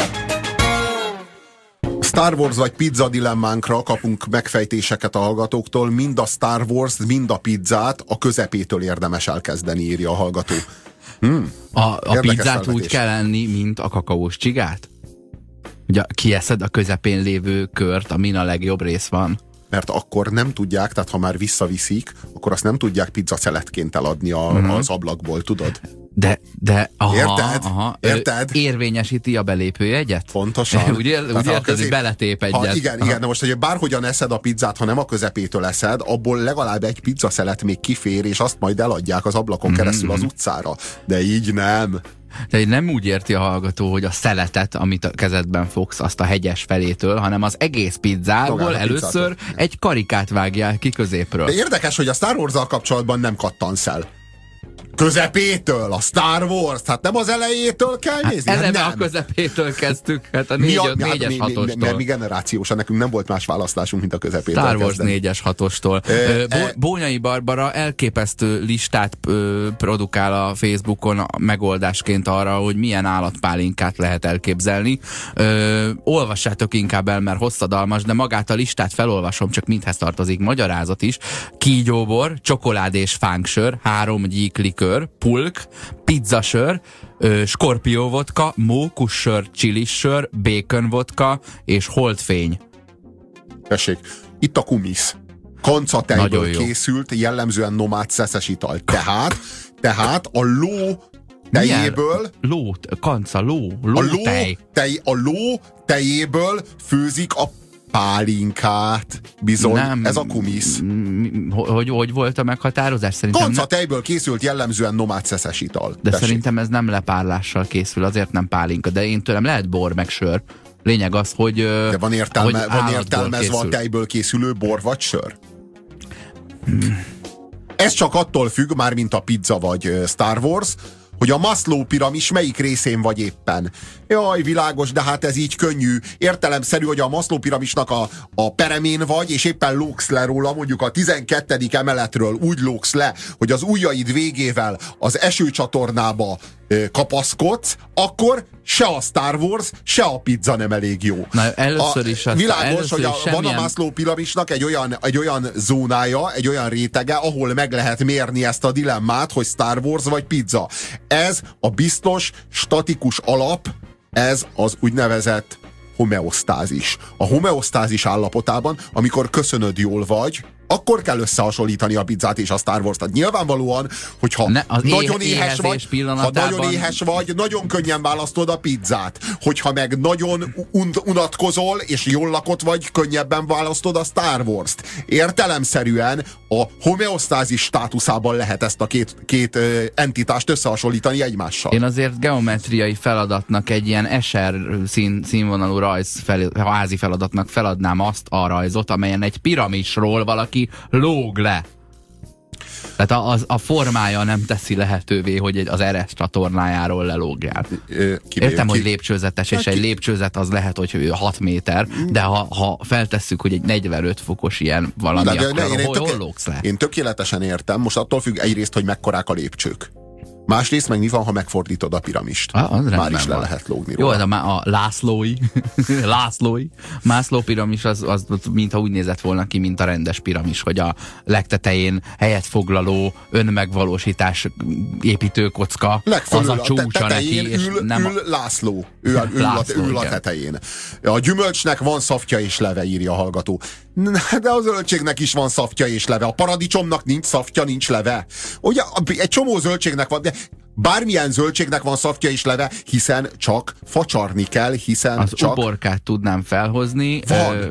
Star Wars vagy pizza dilemmánkra kapunk megfejtéseket a hallgatóktól. Mind a Star Wars, mind a pizzát a közepétől érdemes elkezdeni, írja a hallgató. A pizzát úgy kell enni, mint a kakaós csigát? Ugye kieszed a közepén lévő kört, amin a legjobb rész van. Mert akkor nem tudják, tehát ha már visszaviszik, akkor azt nem tudják pizzaceletként eladni az ablakból, tudod? De Érted? Érvényesíti a belépőjegyet? Pontosan. Úgy érted, hogy beletép egyet. Igen, de most, hogy bárhogyan eszed a pizzát, ha nem a közepétől eszed, abból legalább egy pizzaszelet még kifér, és azt majd eladják az ablakon keresztül az utcára. De így nem. De nem úgy érti a hallgató, hogy a szeletet, amit a kezedben fogsz, azt a hegyes felétől, hanem az egész pizzából először egy karikát vágjál ki középről. De érdekes, hogy a Star Wars-zal kapcsolatban nem kattansz el. Közepétől, a Star Wars, hát nem az elejétől kell nézni? Hát eleve nem. a közepétől kezdtük, hát a 4-es 6-ostól. Mert mi generációsan, nekünk nem volt más választásunk, mint a közepétől Star Wars kezdeni. 4-es 6-ostól. Bónyai Barbara elképesztő listát produkál a Facebookon megoldásként arra, hogy milyen állatpálinkát lehet elképzelni. Olvassátok inkább el, mert hosszadalmas, de magát a listát felolvasom, csak mindhez tartozik magyarázat is. Kígyóbor, csokolád és fánksör, 3 gyíklikör, pulk, pizzasör, skorpióvodka, mókussör, csilissör, békönvodka és holdfény. Tessék, itt a kumisz. Kancatejből készült, jellemzően nomád szeszes ital. Tehát a ló tejéből... A ló tejéből főzik a pálinkát. Bizony, nem, ez a kumisz. Hogy volt a meghatározás? Szerintem kancatejből készült, jellemzően nomád szeszes ital. De szerintem ez nem lepárlással készül, azért nem pálinka. De én tőlem lehet bor meg sör. Lényeg az, hogy de van értelmezve a tejből készülő bor vagy sör? Ez csak attól függ, már mint a pizza vagy Star Wars, hogy a Maslow piramis melyik részén vagy éppen. Jaj, világos, de hát ez így könnyű. Értelemszerű, hogy a Maslow piramisnak a peremén vagy, és éppen lógsz le róla, mondjuk a 12. emeletről úgy lógsz le, hogy az ujjaid végével az esőcsatornába kapaszkodsz, akkor se a Star Wars, se a pizza nem elég jó. Na, először is világos, hogy van a Maslow piramisnak egy olyan zónája, egy olyan rétege, ahol meg lehet mérni ezt a dilemmát, hogy Star Wars vagy pizza. Ez a biztos, statikus alap, ez az úgynevezett homeosztázis. A homeosztázis állapotában, amikor köszönöd jól vagy, akkor kell összehasonlítani a pizzát és a Star Wars. Tehát nyilvánvalóan, hogyha nagyon éhes vagy, nagyon könnyen választod a pizzát. Hogyha meg nagyon unatkozol és jól lakott vagy, könnyebben választod a Star Wars-t. Értelemszerűen a homeosztázis státuszában lehet ezt a két entitást összehasonlítani egymással. Én azért geometriai feladatnak, egy ilyen Escher színvonalú házi feladatnak feladnám azt a rajzot, amelyen egy piramisról valaki lóg le. Tehát a formája nem teszi lehetővé, hogy az Eres csatornájáról lelógjál. Értem, hogy lépcsőzetes, és egy lépcsőzet az lehet, hogy 6 méter, de ha feltesszük, hogy egy 45 fokos ilyen valami, akkor hol lógsz le? Én tökéletesen értem, most attól függ egyrészt, hogy mekkorák a lépcsők. Másrészt meg mi van, ha megfordítod a piramist? Már is le lehet lógni róla. Jó, de a Lászlói Maslow piramis az mintha úgy nézett volna ki, mint a rendes piramis, hogy a legtetején helyet foglaló önmegvalósítás építőkocka, az a csúcsa neki. Ül László. Ül a tetején. A gyümölcsnek van szafja és leve, írja a hallgató. De a zöldségnek is van szafja és leve. A paradicsomnak nincs szafja, nincs leve. Ugye egy csomó zöldségnek van, de bármilyen zöldségnek van szafja és leve, hiszen csak facsarni kell, hiszen az csak... uborkát tudnám felhozni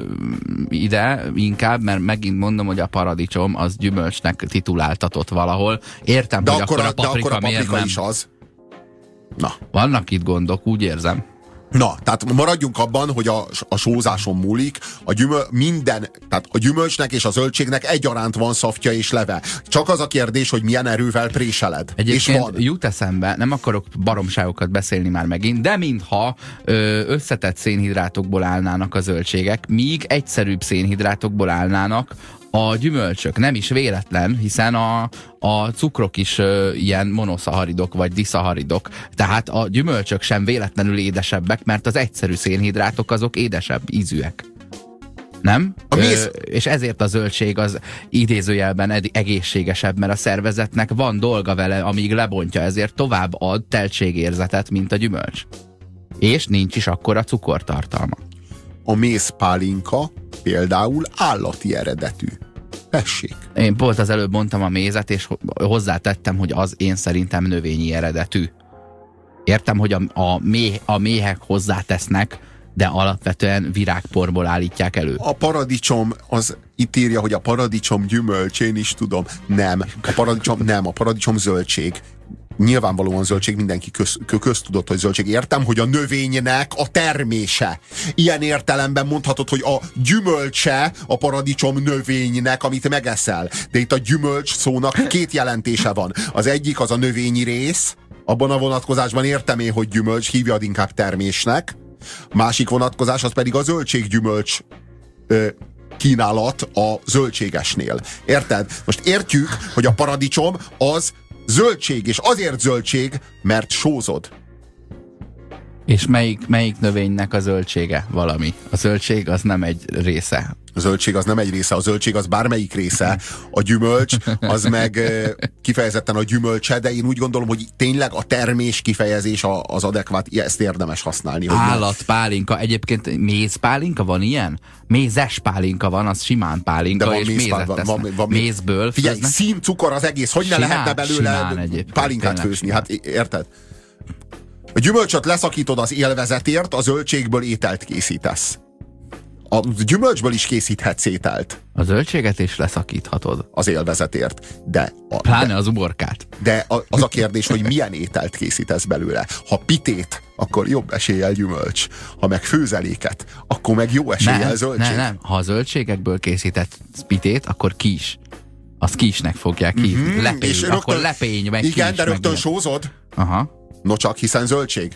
ide inkább, mert megint mondom, hogy a paradicsom az gyümölcsnek tituláltatott valahol. Értem, de hogy akkor a paprika miért nem? Is az. Na. Vannak itt gondok, úgy érzem. Na, tehát maradjunk abban, hogy a sózáson múlik, tehát a gyümölcsnek és a zöldségnek egyaránt van szaftja és leve. Csak az a kérdés, hogy milyen erővel préseled. Egyébként és van. Jut eszembe, nem akarok baromságokat beszélni már megint, de mintha összetett szénhidrátokból állnának a zöldségek, míg egyszerűbb szénhidrátokból állnának a gyümölcsök. Nem is véletlen, hiszen a cukrok is ilyen monoszaharidok vagy diszaharidok. Tehát a gyümölcsök sem véletlenül édesebbek, mert az egyszerű szénhidrátok azok édesebb ízűek. Nem? És ezért a zöldség az idézőjelben egészségesebb, mert a szervezetnek van dolga vele, amíg lebontja, ezért tovább ad teltségérzetet, mint a gyümölcs. És nincs is akkora cukortartalma. A mézpálinka például állati eredetű. Tessék. Én pont az előbb mondtam a mézet, és hozzátettem, hogy az én szerintem növényi eredetű. Értem, hogy a méhek hozzátesznek, de alapvetően virágporból állítják elő. A paradicsom, itt írja, hogy a paradicsom gyümölcs, én is tudom. Nem, a paradicsom zöldség. Nyilvánvalóan zöldség, mindenki köztudott, hogy zöldség. Értem, hogy a növénynek a termése. Ilyen értelemben mondhatod, hogy a gyümölcse a paradicsom növénynek, amit megeszel. De itt a gyümölcs szónak két jelentése van. Az egyik az a növényi rész, abban a vonatkozásban értem én, hogy gyümölcs, hívjad inkább termésnek. Másik vonatkozás az pedig a zöldséggyümölcs kínálat a zöldségesnél. Érted? Most értjük, hogy a paradicsom az zöldség, és azért zöldség, mert sózod. És melyik növénynek a zöldsége valami? A zöldség az nem egy része. A zöldség az nem egy része, a zöldség az bármelyik része, a gyümölcs az meg kifejezetten a gyümölcse, de én úgy gondolom, hogy tényleg a termés kifejezés az adekvát, ezt érdemes használni. Állatpálinka, egyébként mézpálinka van ilyen? Mézes pálinka van, az simán pálinka, és mézet tesznek. Mézből figyelj, színcukor az egész, hogy ne lehetne belőle pálinkát főzni, hát érted? A gyümölcsöt leszakítod az élvezetért, a zöldségből ételt készítesz. A gyümölcsből is készíthetsz ételt. A zöldséget is leszakíthatod. Az élvezetért. Pláne az uborkát. De az a kérdés, hogy milyen ételt készítesz belőle. Ha pitét, akkor jobb eséllyel gyümölcs. Ha meg főzeléket, akkor meg jó eséllyel zöldség. Nem. Ha a zöldségekből készített pitét, akkor kis. Az kisnek fogják hívni. Lepény, és akkor lepény, meg igen, kis, de rögtön meg sózod. Aha. No csak, hiszen zöldség.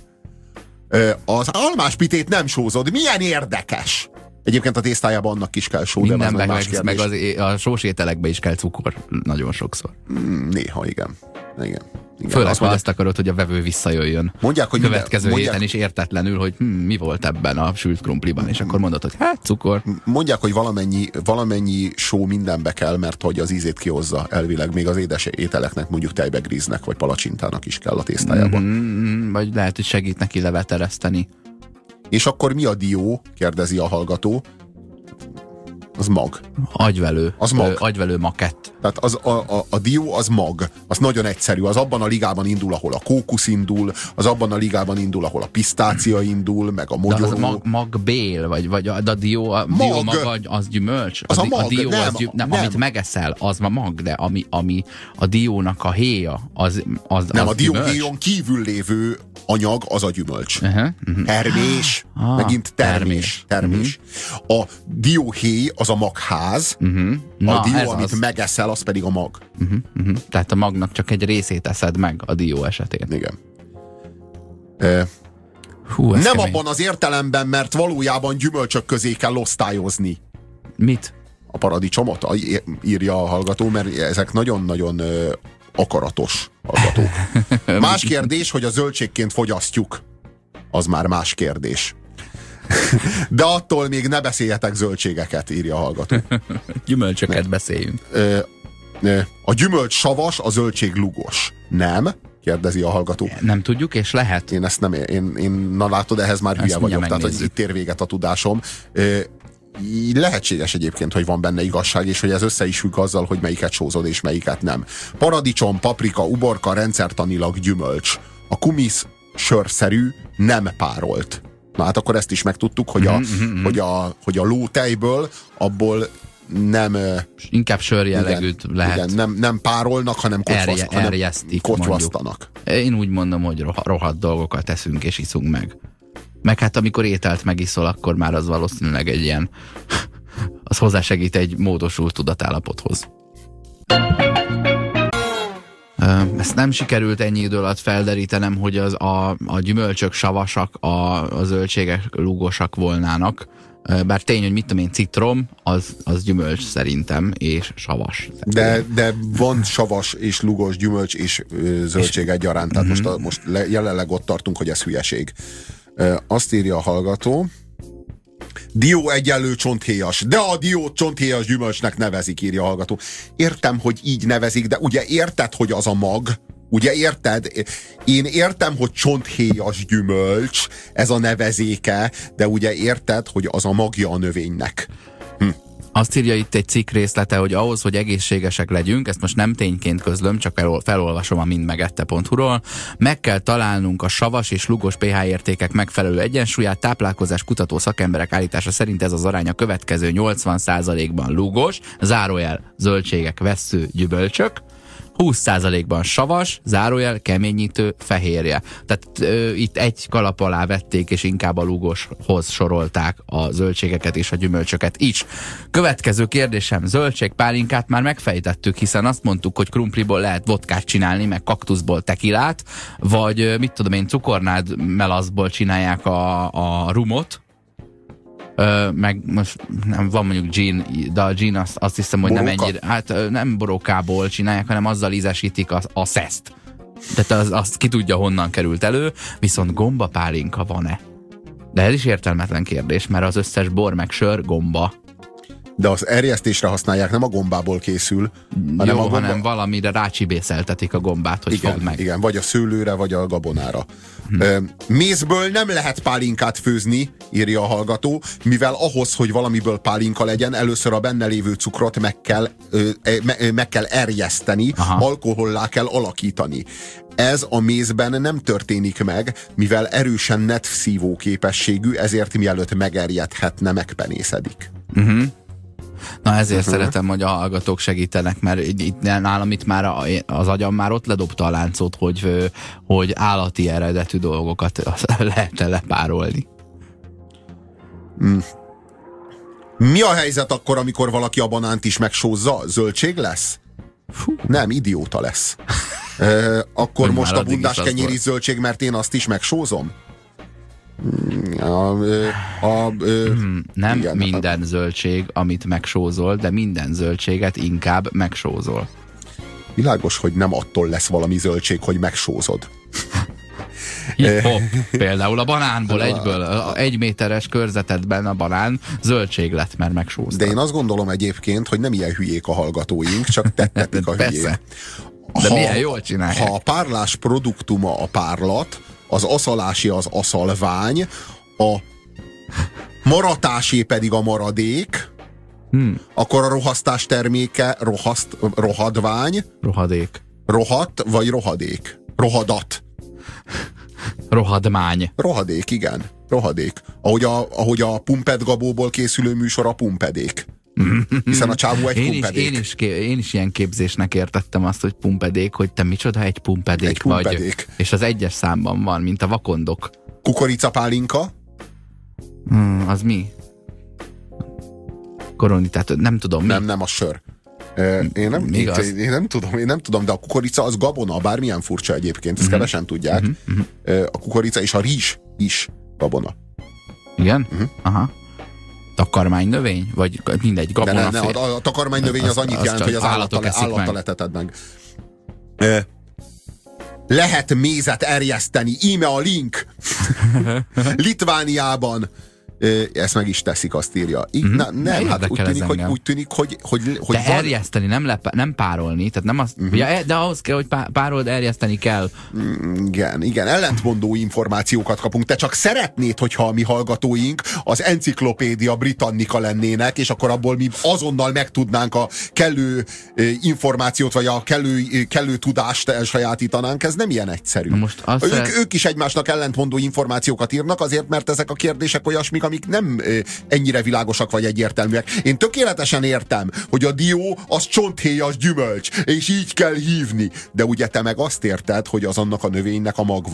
Az almás pitét nem sózod. Milyen érdekes! Egyébként a tésztájában annak is kell só, de ez más kérdés. Meg a sós ételekbe is kell cukor. Nagyon sokszor. Néha, igen. Főleg, ha azt akarod, hogy a vevő visszajöjjön. Mondják, hogy következő héten is értetlenül, hogy mi volt ebben a sült krumpliban, és akkor mondod, hogy hát cukor. Mondják, hogy valamennyi só mindenbe kell, mert hogy az ízét kihozza elvileg, még az édes ételeknek, mondjuk tejbegríznek, vagy palacsintának is kell a tésztájában. Vagy lehet, hogy segít neki levetereszteni. És akkor mi a dió? Kérdezi a hallgató. Az mag. Agyvelő. Az mag. Agyvelő makett. Tehát a dió az mag. Az nagyon egyszerű. Az abban a ligában indul, ahol a kókusz indul, az abban a ligában indul, ahol a pisztácia indul, meg a mogyoró. De az magbél, vagy a dió, a dió maga, az gyümölcs? Az a mag. A dió nem. Amit megeszel, az a mag, de ami a diónak a héja, az nem, a dió gyümölcs? héjon kívül lévő anyag az a gyümölcs. Termés. Megint termés. A dióhéj az a magház, a dió, amit megeszel, az pedig a mag. Tehát a magnak csak egy részét eszed meg a dió esetén. Igen. Nem kemény. Abban az értelemben, mert valójában gyümölcsök közé kell osztályozni. Mit? A paradicsomot, írja a hallgató, mert ezek nagyon-nagyon akaratos hallgatók. Más kérdés, hogy a zöldségként fogyasztjuk. Az már más kérdés. De attól még ne beszéljetek zöldségeket, írja a hallgató. Gyümölcsöket beszéljünk. A gyümölcs savas, a zöldség lugos. Nem? Kérdezi a hallgató. Nem tudjuk, és lehet. Én ezt nem, na látod, ehhez már hülye vagyok, tehát hogy itt ér véget a tudásom. Lehetséges egyébként, hogy van benne igazság, és hogy ez össze is függ azzal, hogy melyiket sózod, és melyiket nem. Paradicsom, paprika, uborka, rendszertanilag gyümölcs. A kumisz sörszerű, nem párolt. Na hát akkor ezt is megtudtuk, hogy a lótejből abból nem... Inkább sörjellegűt lehet. Igen, nem párolnak, hanem kocsvasztanak. Én úgy mondom, hogy rohadt dolgokat eszünk és iszunk meg. Meg hát amikor ételt megiszol, akkor már az valószínűleg egy ilyen, az hozzásegít egy módosult tudatállapothoz. Ezt nem sikerült ennyi idő alatt felderítenem, hogy a gyümölcsök savasak, a zöldségek lúgosak volnának. Bár tény, hogy mit tudom én, citrom, az gyümölcs szerintem, és savas. De van savas és lúgos gyümölcs és zöldség egyaránt. Tehát most jelenleg ott tartunk, hogy ez hülyeség. Azt írja a hallgató, dió egyenlő csonthéjas, de a diót csonthéjas gyümölcsnek nevezik, írja a hallgató. Értem, hogy így nevezik, de ugye érted, hogy az a mag? Ugye érted? Én értem, hogy csonthéjas gyümölcs, ez a nevezéke, de ugye érted, hogy az a magja a növénynek. Azt írja itt egy cikk részlete, hogy ahhoz, hogy egészségesek legyünk, ezt most nem tényként közlöm, csak felolvasom a mindmegette.hu-ról, meg kell találnunk a savas és lúgos pH értékek megfelelő egyensúlyát. Táplálkozás kutató szakemberek állítása szerint ez az arány a következő: 80%-ban lúgos, zárójel zöldségek, vessző, gyümölcsök, 20%-ban savas, zárójel, keményítő, fehérje. Tehát itt egy kalap alá vették, és inkább a lúgoshoz sorolták a zöldségeket és a gyümölcsöket is. Következő kérdésem, zöldségpálinkát már megfejtettük, hiszen azt mondtuk, hogy krumpliból lehet vodkát csinálni, meg kaktuszból tekilát, vagy mit tudom én, cukornád melaszból csinálják a rumot, meg most nem, van mondjuk gin, de a gin azt hiszem, hogy Boróka? nem ennyire, hát nem borókából csinálják, hanem azzal ízesítik a szeszt. Tehát azt ki tudja, honnan került elő, viszont gombapálinka van-e? De ez is értelmetlen kérdés, mert az összes bor meg sör gomba. De az erjesztésre használják, nem a gombából készül, hanem Jó, a gomba... hanem valamire rácsibészeltetik a gombát, hogy fogd meg. Igen, vagy a szőlőre, vagy a gabonára. Mézből nem lehet pálinkát főzni, írja a hallgató, mivel ahhoz, hogy valamiből pálinka legyen, először a benne lévő cukrot meg kell erjeszteni, alkohollá kell alakítani. Ez a mézben nem történik meg, mivel erősen nedvszívó képességű, ezért mielőtt megerjedhetne, megpenészedik. Na ezért szeretem, hogy a hallgatók segítenek, mert itt nálam itt már az agyam már ott ledobta a láncot, hogy állati eredetű dolgokat lehetne lepárolni. Mi a helyzet akkor, amikor valaki a banánt is megsózza? Zöldség lesz? Nem, idióta lesz. Akkor hogy most a bundás kenyér is zöldség, mert én azt is megsózom? Nem igen, minden zöldség, amit megsózol, de minden zöldséget inkább megsózol. Világos, hogy nem attól lesz valami zöldség, hogy megsózod. Hopp, például a banánból egyből, a 1 méteres körzetedben a banán zöldség lett, mert megsóztad. De én azt gondolom egyébként, hogy nem ilyen hülyék a hallgatóink, csak tettetik a hülyék. De milyen jól csinálják. Ha a párlás produktuma a párlat, az aszalási az aszalvány, a maratásé pedig a maradék, akkor a rohasztás terméke rohadvány, Rohadék. rohadt vagy rohadék. Rohadat. Rohadmány. Rohadék, igen. Rohadék. Ahogy a Pumped Gabóból készülő műsor a pumpedék. Hiszen a csávó egy pumpedék. Én is ilyen képzésnek értettem azt, hogy pumpedék, hogy te micsoda egy pumpedék, Egy pumpedék. vagy. És az 1-es számban van, mint a vakondok. Kukoricapálinka. Az mi? Koroni, tehát nem tudom mi. Nem a sör. Én nem tudom, de a kukorica az gabona, bármilyen furcsa egyébként, ezt kevesen tudják. A kukorica és a rizs is gabona. Igen? Aha. Takarmánynövény? Vagy mindegy, gabonaféle? A takarmánynövény az annyit jelent, hogy az állattal eteted meg. Lehet mézet erjeszteni, íme a link. Litvániában ezt meg is teszik, azt írja. Nem, hát úgy tűnik, hogy de van... erjeszteni, nem párolni, tehát nem azt, de ahhoz kell, hogy párold, erjeszteni kell. Igen, ellentmondó információkat kapunk. Te csak szeretnéd, hogyha a mi hallgatóink az Enciklopédia Britannica lennének, és akkor abból mi azonnal megtudnánk a kellő információt, vagy a kellő tudást elsajátítanánk. Ez nem ilyen egyszerű. Ők is egymásnak ellentmondó információkat írnak, azért, mert ezek a kérdések olyasmik, amik nem ennyire világosak vagy egyértelműek. Én tökéletesen értem, hogy a dió az csonthéjas gyümölcs, és így kell hívni. De ugye te meg azt érted, hogy az annak a növénynek a magva.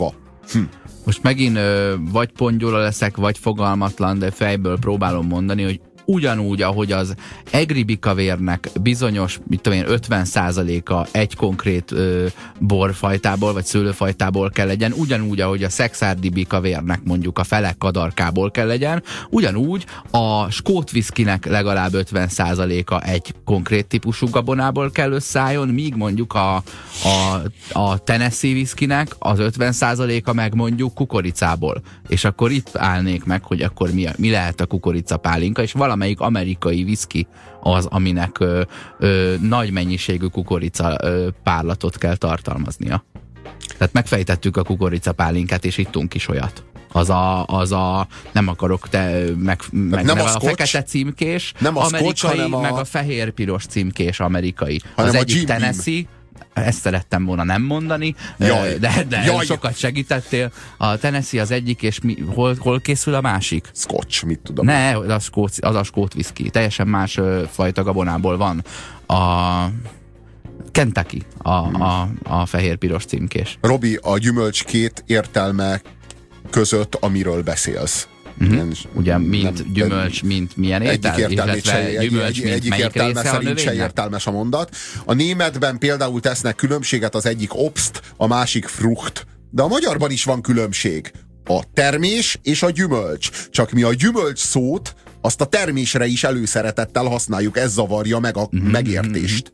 Most megint vagy pongyola leszek, vagy fogalmatlan, de fejből próbálom mondani, hogy ugyanúgy, ahogy az egri bikavérnek bizonyos, 50%-a egy konkrét borfajtából, vagy szőlőfajtából kell legyen, ugyanúgy, ahogy a szexárdi bikavérnek mondjuk a fele kadarkából kell legyen, ugyanúgy a skót viszkinek legalább 50%-a egy konkrét típusú gabonából kell összeálljon, míg mondjuk a Tennessee viszkinek az 50%-a meg mondjuk kukoricából. És akkor itt állnék meg, hogy akkor mi lehet a kukoricapálinka, és valamelyik amerikai viszki az, aminek nagy mennyiségű kukorica párlatot kell tartalmaznia. Tehát megfejtettük a kukoricapálinkát, és ittunk is olyat. Nem akarok nem a fekete címkés nem a amerikai, scotch, meg a fehér-piros címkés amerikai. Hanem az a egyik Jim Tennessee, ezt szerettem volna nem mondni, de sokat segítettél. A Tennessee az egyik, és hol készül a másik? Scotch, mit tudom. Ne, az a skót viszki. Teljesen más fajta gabonából van. A Kentucky a fehér-piros címkés. Robi, a gyümölcs két értelme között, amiről beszélsz. Ugye, mint gyümölcs, mint milyen étel, illetve gyümölcs, mint melyik része a növénynek? Értelmes a mondat. A németben például tesznek különbséget, az egyik Obst, a másik Frucht. De a magyarban is van különbség. A termés és a gyümölcs. Csak mi a gyümölcs szót, azt a termésre is előszeretettel használjuk, ez zavarja meg a megértést.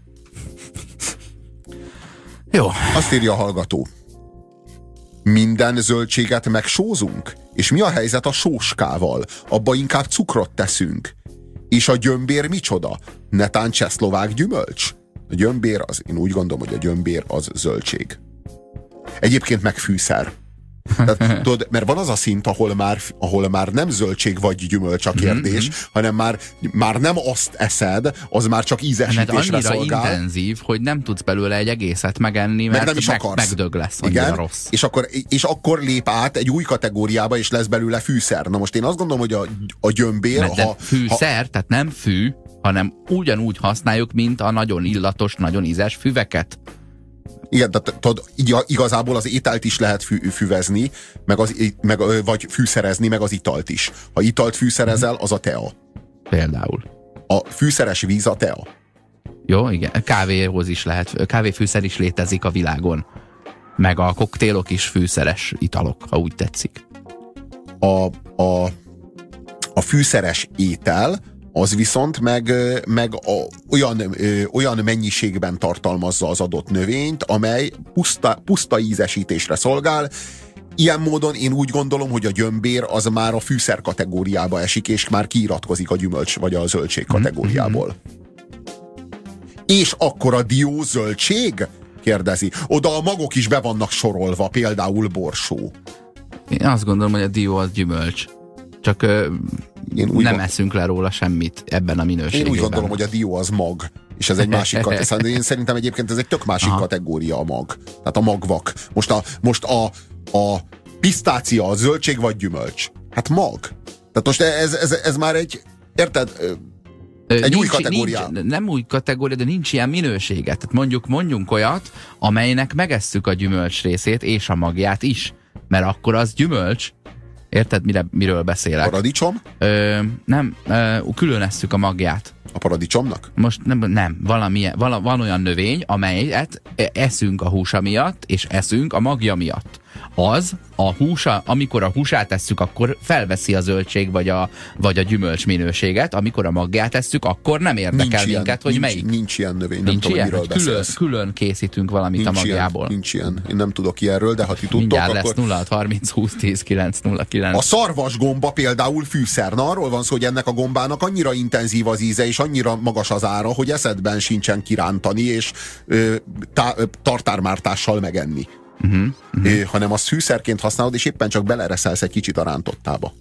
Jó. Azt írja a hallgató. Minden zöldséget megsózunk? És mi a helyzet a sóskával? Abba inkább cukrot teszünk. És a gyömbér micsoda? Netán csehszlovák gyümölcs? A gyömbér én úgy gondolom, hogy a gyömbér az zöldség. Egyébként meg fűszer. Tehát, tudod, mert van az a szint, ahol már nem zöldség vagy gyümölcs a kérdés, hanem már nem azt eszed, az már csak ízesítésre szolgál. Annyira intenzív, hogy nem tudsz belőle egy egészet megenni, mert nem is megdög lesz, annyira igen, rossz. És akkor lép át egy új kategóriába, és lesz belőle fűszer. Na most én azt gondolom, hogy a gyömbér... Tehát nem fű, hanem ugyanúgy használjuk, mint a nagyon illatos, nagyon ízes füveket. Igen, tehát igazából az ételt is lehet füvezni, vagy fűszerezni, meg az italt is. Ha italt fűszerezel, az a tea. Például. A fűszeres víz a tea. Jó, igen. Kávéhoz is lehet. Kávéfűszer is létezik a világon. Meg a koktélok is fűszeres italok, ha úgy tetszik. A fűszeres étel az viszont olyan mennyiségben tartalmazza az adott növényt, amely puszta ízesítésre szolgál. Ilyen módon én úgy gondolom, hogy a gyömbér az már a fűszer kategóriába esik, és már kiiratkozik a gyümölcs vagy a zöldség kategóriából. És akkor a dió zöldség? Kérdezi. Oda a magok is be vannak sorolva, például borsó. Én azt gondolom, hogy a dió az gyümölcs. Csak nem eszünk le róla semmit ebben a minőségben. Én úgy gondolom, hogy a dió az mag, és ez egy másik kategória. Én szerintem egyébként ez egy tök másik kategória a mag. Tehát a magvak. Most a pisztácia, a zöldség vagy gyümölcs? Hát mag. Tehát most ez már egy, érted? Egy új kategória. Nem új kategória, de nincs ilyen minősége. Tehát mondjunk olyat, amelynek megesszük a gyümölcs részét és a magját is. Mert akkor az gyümölcs. Érted, miről beszélek? Paradicsom? Külön esszük a magját. A paradicsomnak? Most nem. Van olyan növény, amelyet eszünk a húsa miatt, és eszünk a magja miatt. Az a húsa, amikor a húsát esszük, akkor felveszi a zöldség vagy a gyümölcs minőséget, amikor a magját esszük, akkor nem érdekel minket, hogy melyik. Nincs ilyen növény, nem tudom, miről beszélsz. Külön készítünk valamit a magjából. Nincs ilyen, én nem tudok ilyenről, de ha ti tudtok, mindjárt akkor... lesz 0630 20 10 909. A szarvasgomba például fűszer. Na, arról van szó, hogy ennek a gombának annyira intenzív az íze, és annyira magas az ára, hogy eszedben sincsen kirántani, és tartármártással megenni. Hanem azt fűszerként használod, és éppen csak belereszelsz egy kicsit a rántottába.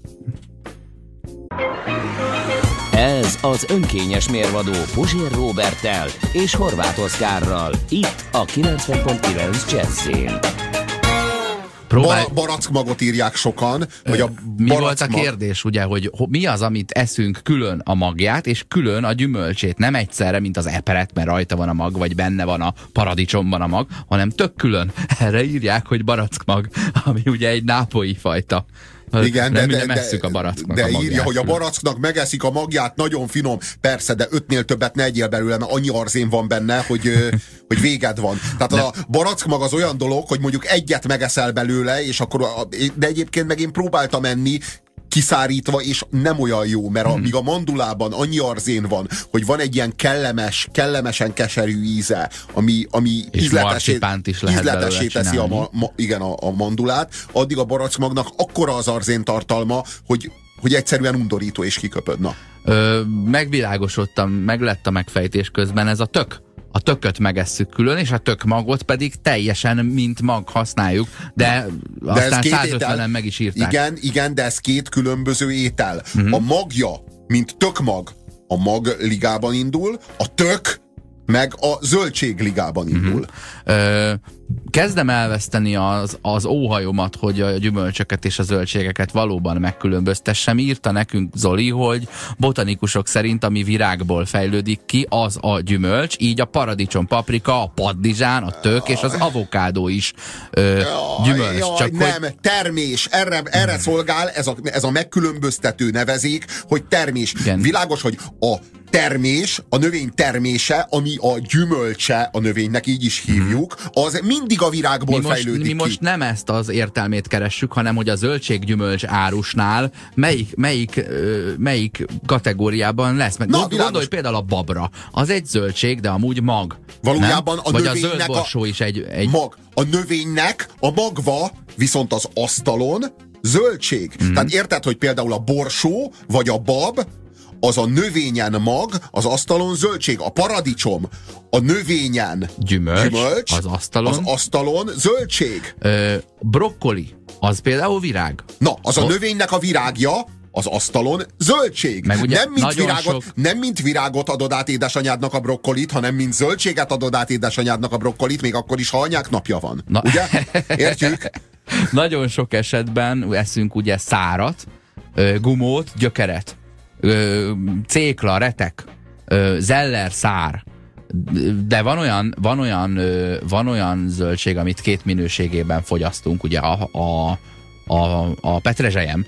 Ez az önkényes mérvadó Puzsér Róberttel és Horváth Oszkárral, itt a 90.9 Jazz-én. Barackmagot írják sokan, hogy a mi volt a kérdés, ugye, hogy mi az, amit eszünk külön a magját, és külön a gyümölcsét. Nem egyszerre, mint az eperet, mert rajta van a mag, vagy benne van a paradicsomban a mag, hanem tök külön. Erre írják, hogy barackmag, ami ugye egy nápolyi fajta. Igen, nem esszük a baracknak de a magját. írja, hogy a baracknak megeszik a magját, nagyon finom. Persze, de 5-nél többet ne egyél belőle, mert annyi arzén van benne, hogy véged van. Tehát a barackmag az olyan dolog, hogy mondjuk egyet megeszel belőle, és akkor, de egyébként meg én próbáltam enni, kiszárítva, és nem olyan jó, mert míg a mandulában annyi arzén van, hogy van egy ilyen kellemesen keserű íze, ami ízletessé teszi a mandulát, addig a barackmagnak akkora az arzén tartalma, hogy egyszerűen undorító és kiköpöd. Na. Megvilágosodtam, meg lett a megfejtés közben, ez a tök. A tököt megesszük külön, és a tökmagot pedig teljesen mint mag használjuk, de aztán 150-en meg is írták. Igen, de ez két különböző étel. A magja, mint tökmag, a magligában indul, a tök meg a zöldségligában indul. Kezdem elveszteni az óhajomat, hogy a gyümölcsöket és a zöldségeket valóban megkülönböztessem. Írta nekünk Zoli, hogy botanikusok szerint ami virágból fejlődik ki, az a gyümölcs, így a paradicsom, paprika, a paddizsán, a tök és az avokádó is gyümölcs. Csak nem, termés. Erre szolgál ez a megkülönböztető nevezék, hogy termés. Igen. Világos, hogy a termés, a növény termése, ami a gyümölcse a növénynek, így is hívjuk, az mindig a virágból fejlődik ki. Mi most nem ezt az értelmét keressük, hanem hogy a zöldséggyümölcs árusnál melyik kategóriában lesz. Meg gondolj például a babra. Az egy zöldség, de amúgy mag. Valójában a vagy növénynek a zöld borsó is egy mag. A növénynek a magva viszont az asztalon zöldség. Tehát érted, hogy például a borsó vagy a bab az a növényen mag, az asztalon zöldség. A paradicsom a növényen gyümölcs, az asztalon zöldség. Brokkoli, az például virág. Na, az a növénynek a virágja, az asztalon zöldség. Nem mint virágot adod át édesanyádnak a brokkolit, hanem mint zöldséget adod át édesanyádnak a brokkolit, még akkor is, ha anyák napja van. Ugye? Értjük? Nagyon sok esetben eszünk ugye szárat, gumót, gyökeret. Cékla, retek, zeller, szár. De van olyan zöldség, amit két minőségében fogyasztunk, ugye a petrezselyem,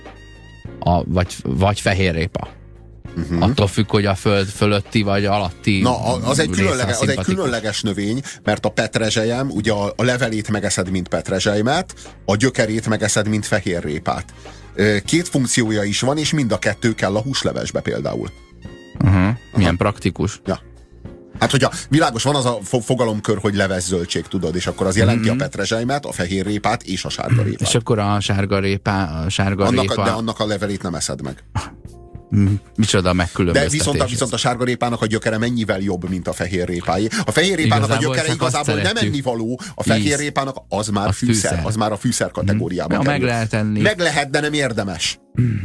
vagy fehérrépa. Attól függ, hogy a föld fölötti vagy alatti. Na, az egy különleges növény, mert a petrezselyem, ugye a levelét megeszed, mint petrezselymet, a gyökerét megeszed, mint fehérrépát. Két funkciója is van, és mind a kettő kell a húslevesbe például. Milyen praktikus. Ja. Hát, hogyha világos, van az a fogalomkör, hogy leves zöldség, tudod, és akkor az jelenti a petrezselymet, a fehérrépát és a sárgarépát. És akkor a sárgarépa... De annak a levelét nem eszed meg. Micsoda megkülönböztetés. De viszont a sárgarépának a gyökere mennyivel jobb, mint a fehérrépáé. A fehérrépának a gyökere igazából nem ennivaló, a fehérrépának az már fűszer. Az már a fűszer kategóriában kerül. Meg lehet enni. Meg lehet, de nem érdemes.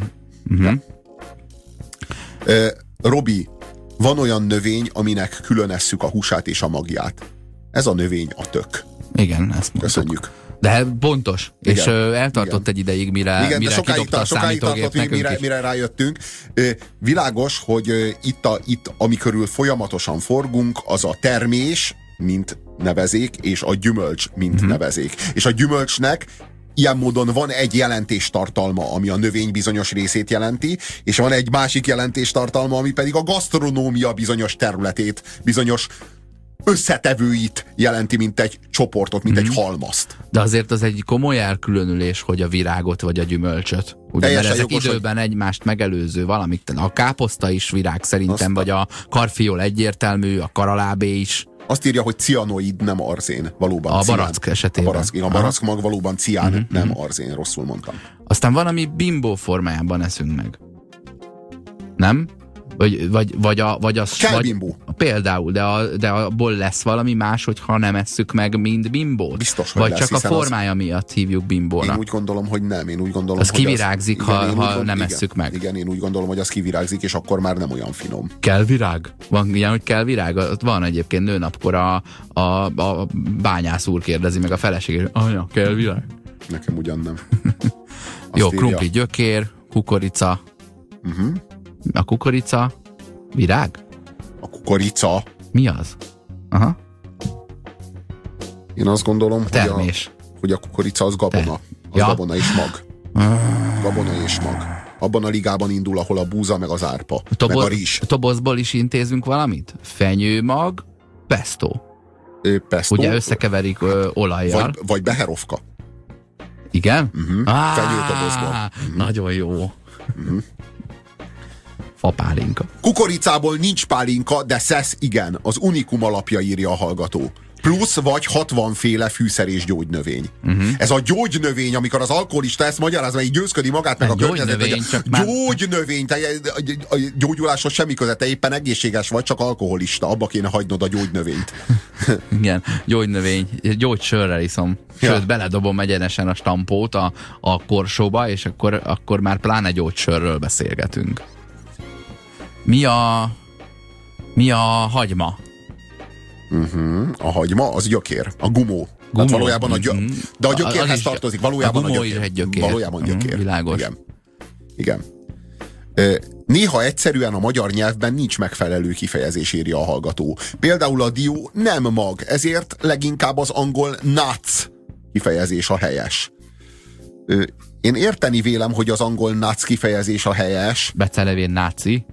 Robi, van olyan növény, aminek külön esszük a húsát és a magját. Ez a növény a tök. Igen, ezt mondtuk. Köszönjük. De pontos. Igen. És eltartott egy ideig, mire kidobta a számítógép nekünk mire rájöttünk. Világos, hogy itt, ami körül folyamatosan forgunk, az a termés, mint nevezék, és a gyümölcs, mint nevezék. És a gyümölcsnek ilyen módon van egy jelentéstartalma, ami a növény bizonyos részét jelenti, és van egy másik jelentéstartalma, ami pedig a gasztronómia bizonyos területét, bizonyos összetevőit jelenti, mint egy csoportot, mint egy halmazt. De azért az egy komoly elkülönülés, hogy a virágot vagy a gyümölcsöt. Ugye, mert ezek jogos, időben egymást megelőző valamit. A káposzta is virág szerintem, vagy a karfiol egyértelmű, a karalábé is. Azt írja, hogy cianoid, nem arzén. Valóban a barack esetében. A barack mag valóban cián, nem arzén. Rosszul mondtam. Aztán van, ami bimbó formájában eszünk meg. Nem? Vagy az... Kelbimbó. Például, de abból lesz valami más, hogyha nem esszük meg, mint bimbót? Biztos, hogy vagy lesz, csak a formája miatt hívjuk bimbónak? Én úgy gondolom, hogy nem. Én úgy gondolom, az kivirágzik, ha nem esszük meg. Igen, én úgy gondolom, hogy az kivirágzik, és akkor már nem olyan finom. Kell virág? Van ilyen, hogy kell virág? Ott van egyébként nőnapkor a bányász úr kérdezi meg a feleségét, anya, kell virág? Nekem ugyan nem. Jó, krumpli, gyökér, kukorica. A kukorica virág? A kukorica. Mi az? Aha. Én azt gondolom, hogy a kukorica az gabona. Az gabona és mag. Gabona és mag. Abban a ligában indul, ahol a búza, meg az árpa, meg a rizs. Tobozból is intézünk valamit? Fenyőmag, pesto. Pesto. Ugye összekeverik olajjal. Vagy beherovka. Igen? Fenyőtobozból. Nagyon jó. Fapálinka. Kukoricából nincs pálinka, de szesz igen. Az unikum alapja, írja a hallgató. Plusz vagy 60 féle fűszer és gyógynövény. Ez a gyógynövény, amikor az alkoholista ezt magyarázza, így győzködi magát, meg a környezetet. Gyógynövény, a gyógyuláshoz semmi köze, te éppen egészséges vagy, csak alkoholista. Abba kéne hagynod a gyógynövényt. Igen, gyógynövény, gyógysörrel iszom. Sőt, beledobom egyenesen a stampót a korsóba, és akkor már pláne gyógysörről beszélgetünk. Mi a hagyma? A hagyma, az gyökér. A gumó. Hát valójában de a gyökérhez tartozik. Valójában a gyökér. Valójában gyökér. Világos. Igen. Néha egyszerűen a magyar nyelvben nincs megfelelő kifejezés, írja a hallgató. Például a dió nem mag, ezért leginkább az angol nuts kifejezés a helyes. Én érteni vélem, hogy az angol nuts kifejezés a helyes. Becelevén náci.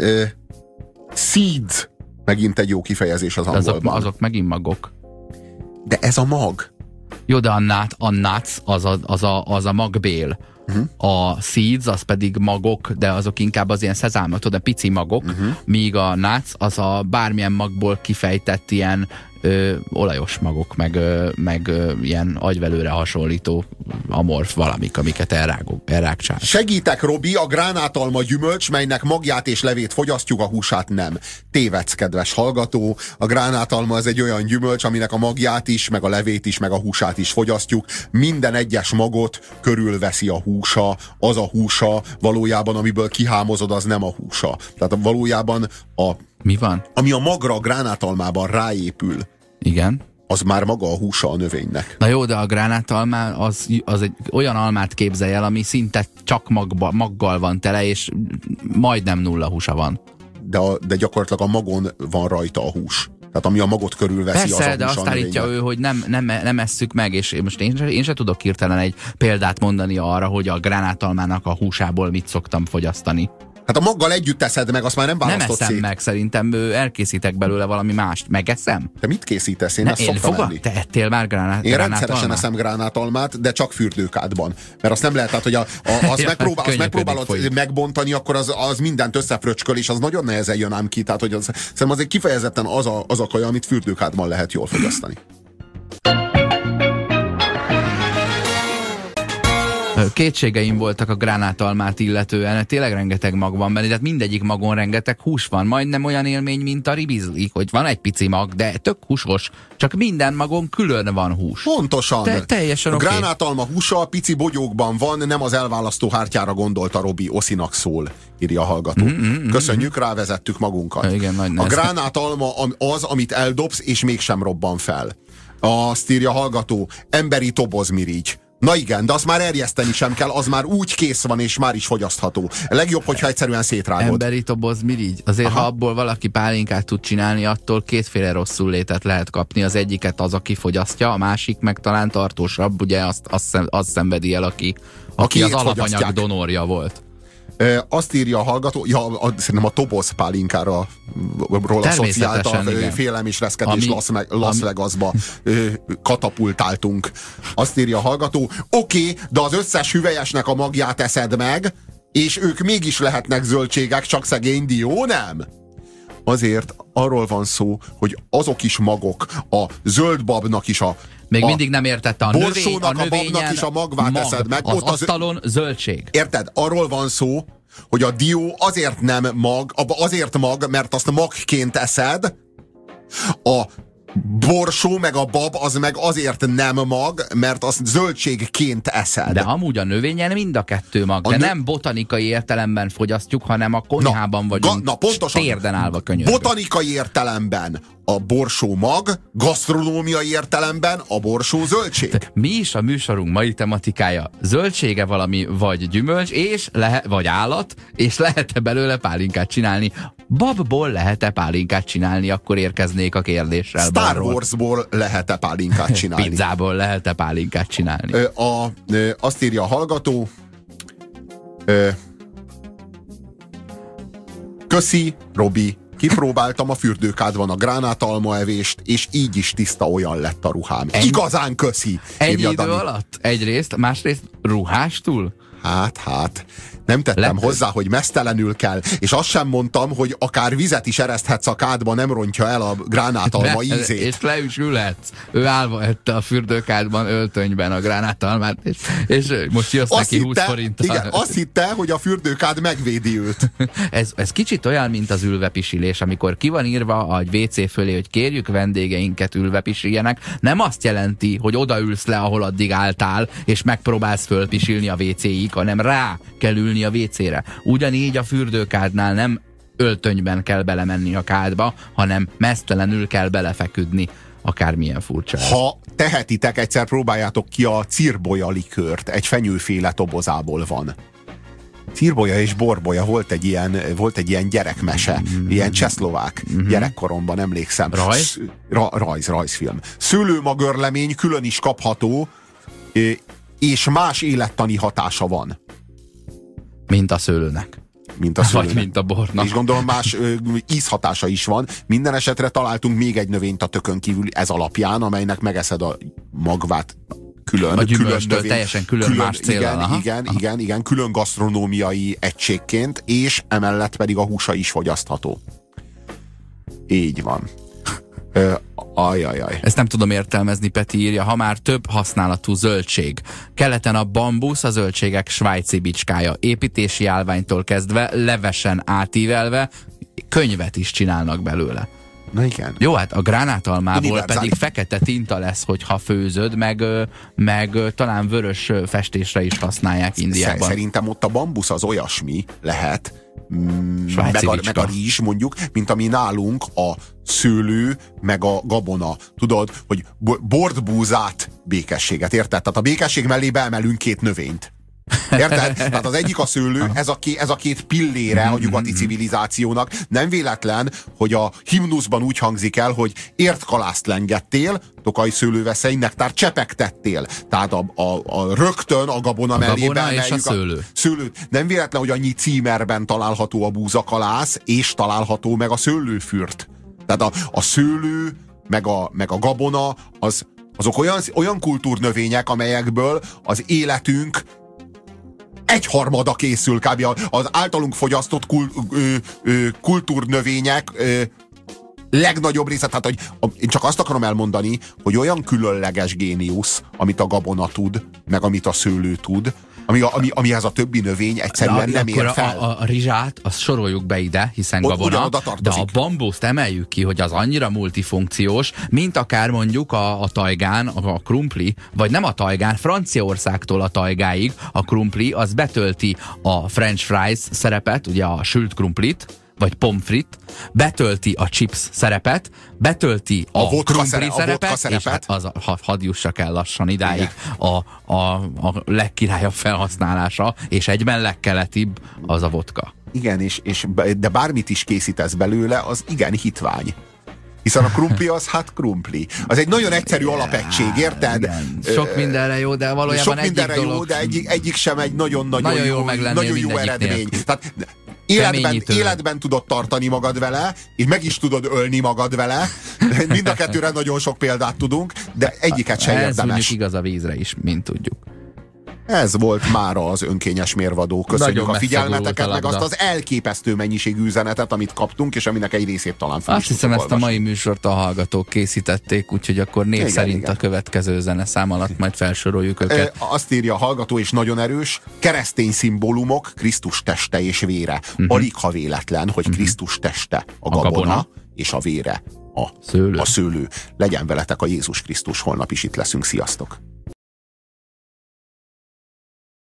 Seeds megint egy jó kifejezés az angolban. Azok megint magok. De ez a mag. Jó, de a nuts az a magbél. A seeds, az pedig magok, de azok inkább az ilyen szezámot, de pici magok, míg a nuts az a bármilyen magból kifejtett ilyen olajos magok, meg ilyen agyvelőre hasonlító amorf valamik, amiket elrágcsál. Segítek, Robi, a gránátalma gyümölcs, melynek magját és levét fogyasztjuk, a húsát nem. Tévedsz, kedves hallgató, a gránátalma az egy olyan gyümölcs, aminek a magját is, meg a levét is, meg a húsát is fogyasztjuk. Minden egyes magot körülveszi a húsa, az a húsa valójában, amiből kihámozod, az nem a húsa. Tehát valójában mi van? Ami a magra a gránátalmában ráépül, igen, az már maga a húsa a növénynek. Na jó, de a gránátalma az egy olyan almát képzelj el, ami szinte csak maggal van tele, és majdnem nulla húsa van. De gyakorlatilag a magon van rajta a hús. Tehát ami a magot körülveszi, persze, az a hús. de azt állítja ő, hogy nem esszük meg, és most én sem tudok hirtelen egy példát mondani arra, hogy a gránátalmának a húsából mit szoktam fogyasztani. Hát a maggal együtt teszed meg, azt már nem választod nem eszem meg, szerintem elkészítek belőle valami mást. Megeszem? Te mit készítesz? Én ezt szoktam enni. Te ettél már gránátalmát? Én rendszeresen eszem gránátalmát, de csak fürdőkádban. Mert azt nem lehet, tehát, hogy azt megpróbálod megbontani, akkor az mindent összefröcsköl, és az nagyon nehezen jön ám ki. Tehát, hogy szerintem az egy kifejezetten az a kaja, amit fürdőkádban lehet jól fogyasztani. Kétségeim voltak a gránátalmát illetően, tényleg rengeteg mag van benne, tehát mindegyik magon rengeteg hús van, majdnem olyan élmény, mint a ribizli, hogy van egy pici mag, de tök húsos, csak minden magon külön van hús. Pontosan. Teljesen a gránátalma húsa a pici bogyókban van, nem az elválasztó hártyára gondolta Robi, Oszinak szól, írja a hallgató. Köszönjük, rávezettük magunkat. Igen, a gránátalma az, amit eldobsz, és mégsem robban fel. Azt írja a hallgató, emberi tobozmirigy. Na igen, de azt már erjeszteni sem kell, az már úgy kész van, és már is fogyasztható. Legjobb, hogyha egyszerűen szétrágod. Emberi tobozmirigy? Azért, ha abból valaki pálinkát tud csinálni, attól kétféle rosszul létet lehet kapni. Az egyiket az, aki fogyasztja, a másik meg talán tartósabb, ugye azt szenvedi el, aki az alapanyag donorja volt. Azt írja a hallgató, szerintem a toboz pálinkára asszociálta, félelem és reszketés Las Vegasba katapultáltunk. Azt írja a hallgató, oké, de az összes hüvelyesnek a magját eszed meg, és ők mégis lehetnek zöldségek, csak szegény dió nem? Azért arról van szó, hogy azok is magok, a zöldbabnak is még mindig nem értette a borsónak, a babnak is a magvát eszed meg. Az asztalon zöldség. Érted? Arról van szó, hogy a dió azért nem mag, azért mag, mert azt magként eszed, a borsó meg a bab az meg azért nem mag, mert azt zöldségként eszed. De amúgy a növényen mind a kettő mag, de nem botanikai értelemben fogyasztjuk, hanem a konyhában vagyunk, pontosan. térden állva könyörgök. Botanikai értelemben a borsó mag, gasztronómiai értelemben a borsó zöldség. Mi is a műsorunk mai tematikája? Zöldsége valami, vagy gyümölcs, és vagy állat, és lehet-e belőle pálinkát csinálni? Babból lehet-e pálinkát csinálni? Akkor érkeznék a kérdéssel. Star Warsból lehet-e pálinkát csinálni? Pizzából lehet-e pálinkát csinálni? Azt írja a hallgató, köszi, Robi, kipróbáltam a fürdőkádban a gránátalmaevést, és így is tiszta olyan lett a ruhám. Igazán köszi! Ennyi idő alatt? Egyrészt, másrészt ruhástól? Hát, nem tettem hozzá, hogy meztelenül kell, és azt sem mondtam, hogy akár vizet is ereszthetsz a kádba, nem rontja el a gránátalma ízét. És le is ülhetsz. Ő állva ette a fürdőkádban, öltönyben a gránátalmát, és most jössz neki 20 forinttal. Igen, azt hitte, hogy a fürdőkád megvédi őt. Ez kicsit olyan, mint az ülvepisilés, amikor ki van írva a WC fölé, hogy kérjük vendégeinket ülvepisiljenek, nem azt jelenti, hogy odaülsz le, ahol addig álltál, és megpróbálsz fölpisilni a WC-ig, hanem rá kell ülni a WC-re. Ugyanígy a fürdőkádnál nem öltönyben kell belemenni a kádba, hanem meztelenül kell belefeküdni. Akármilyen furcsa ez. Ha tehetitek, egyszer próbáljátok ki a cirbolya likőrt, egy fenyőféle tobozából van. Cirbolya és borbolya volt egy ilyen gyerekmese, ilyen csehszlovák gyerekkoromban, emlékszem. Rajzfilm. Szőlőmagörlemény külön is kapható, és más élettani hatása van. Mint a szőlőnek. Vagy mint a bornak. És gondolom más ízhatása is van. Minden esetre találtunk még egy növényt a tökön kívül ez alapján, amelynek megeszed a magvát külön. A gyümölcstől teljesen külön más céllal. Igen, külön gasztronómiai egységként, és emellett pedig a húsa is fogyasztható. Így van. Ajajaj. Ezt nem tudom értelmezni, Peti írja, ha már több használatú zöldség. Keleten a bambusz a zöldségek svájci bicskája. Építési állványtól kezdve, levesen átívelve, könyvet is csinálnak belőle. Na igen. Jó, hát a gránátalmából pedig fekete tinta lesz, hogyha főzöd, meg talán vörös festésre is használják Indiában. Szerintem ott a bambusz az olyasmi lehet, meg a rizs mondjuk, mint ami nálunk a szőlő, meg a gabona. Tudod, hogy bordbúzát, békességet, érted? Tehát a békesség mellé beemelünk két növényt. Érted? Tehát az egyik a szőlő, ez a két pillére a nyugati civilizációnak. Nem véletlen, hogy a himnuszban úgy hangzik el, hogy értkalászt lengettél, Tokaj szőlőveszei, nektár csepegtettél. Tehát rögtön a gabona mellé beemeljük és a szőlőt. Nem véletlen, hogy annyi címerben található a búzakalász, és található meg a szőlőfürt. Tehát a szőlő, meg a gabona, azok olyan kultúrnövények, amelyekből az életünk egyharmada készül kb. Az általunk fogyasztott kultúrnövények legnagyobb része. Tehát, hogy én csak azt akarom elmondani, hogy olyan különleges géniusz, amit a gabona tud, meg amit a szőlő tud, amihez a többi növény egyszerűen nem ér fel. A rizsát, azt soroljuk be ide, hiszen gabona, de a bambuszt emeljük ki, hogy az annyira multifunkciós, mint akár mondjuk a tajgán, a krumpli, vagy nem a tajgán, Franciaországtól a tajgáig a krumpli, az betölti a french fries szerepet, ugye a sült krumplit, vagy pomfrit, betölti a chips szerepet, betölti a krumpli szerepet, és hadd jussak el lassan idáig a legkirályabb felhasználása, és egyben legkeletibb az a vodka. Igen, de bármit is készítesz belőle, az igen hitvány. Hiszen a krumpli az hát krumpli. Az egy nagyon egyszerű alapegység, érted? Igen. Sok mindenre jó, de valójában egyik sem egy nagyon jó eredmény. Tehát életben tudod tartani magad vele, és meg is tudod ölni magad vele. Mind a kettőre nagyon sok példát tudunk, de egyiket sem érdemes. Ez mondjuk igaz a vízre is, mint tudjuk. Ez volt mára az önkényes mérvadó. Köszönjük a figyelmeteket, meg azt az elképesztő mennyiségű üzenetet, amit kaptunk, és aminek egy részét talán fel Azt hiszem, ezt a mai műsort a hallgatók készítették, úgyhogy akkor név szerint a következő zeneszám alatt majd felsoroljuk őket. Azt írja a hallgató, és nagyon erős, keresztény szimbólumok, Krisztus teste és vére. Alig ha véletlen, hogy Krisztus teste a gabona, és a vére a szőlő. Legyen veletek a Jézus Krisztus, holnap is itt leszünk. Sziasztok!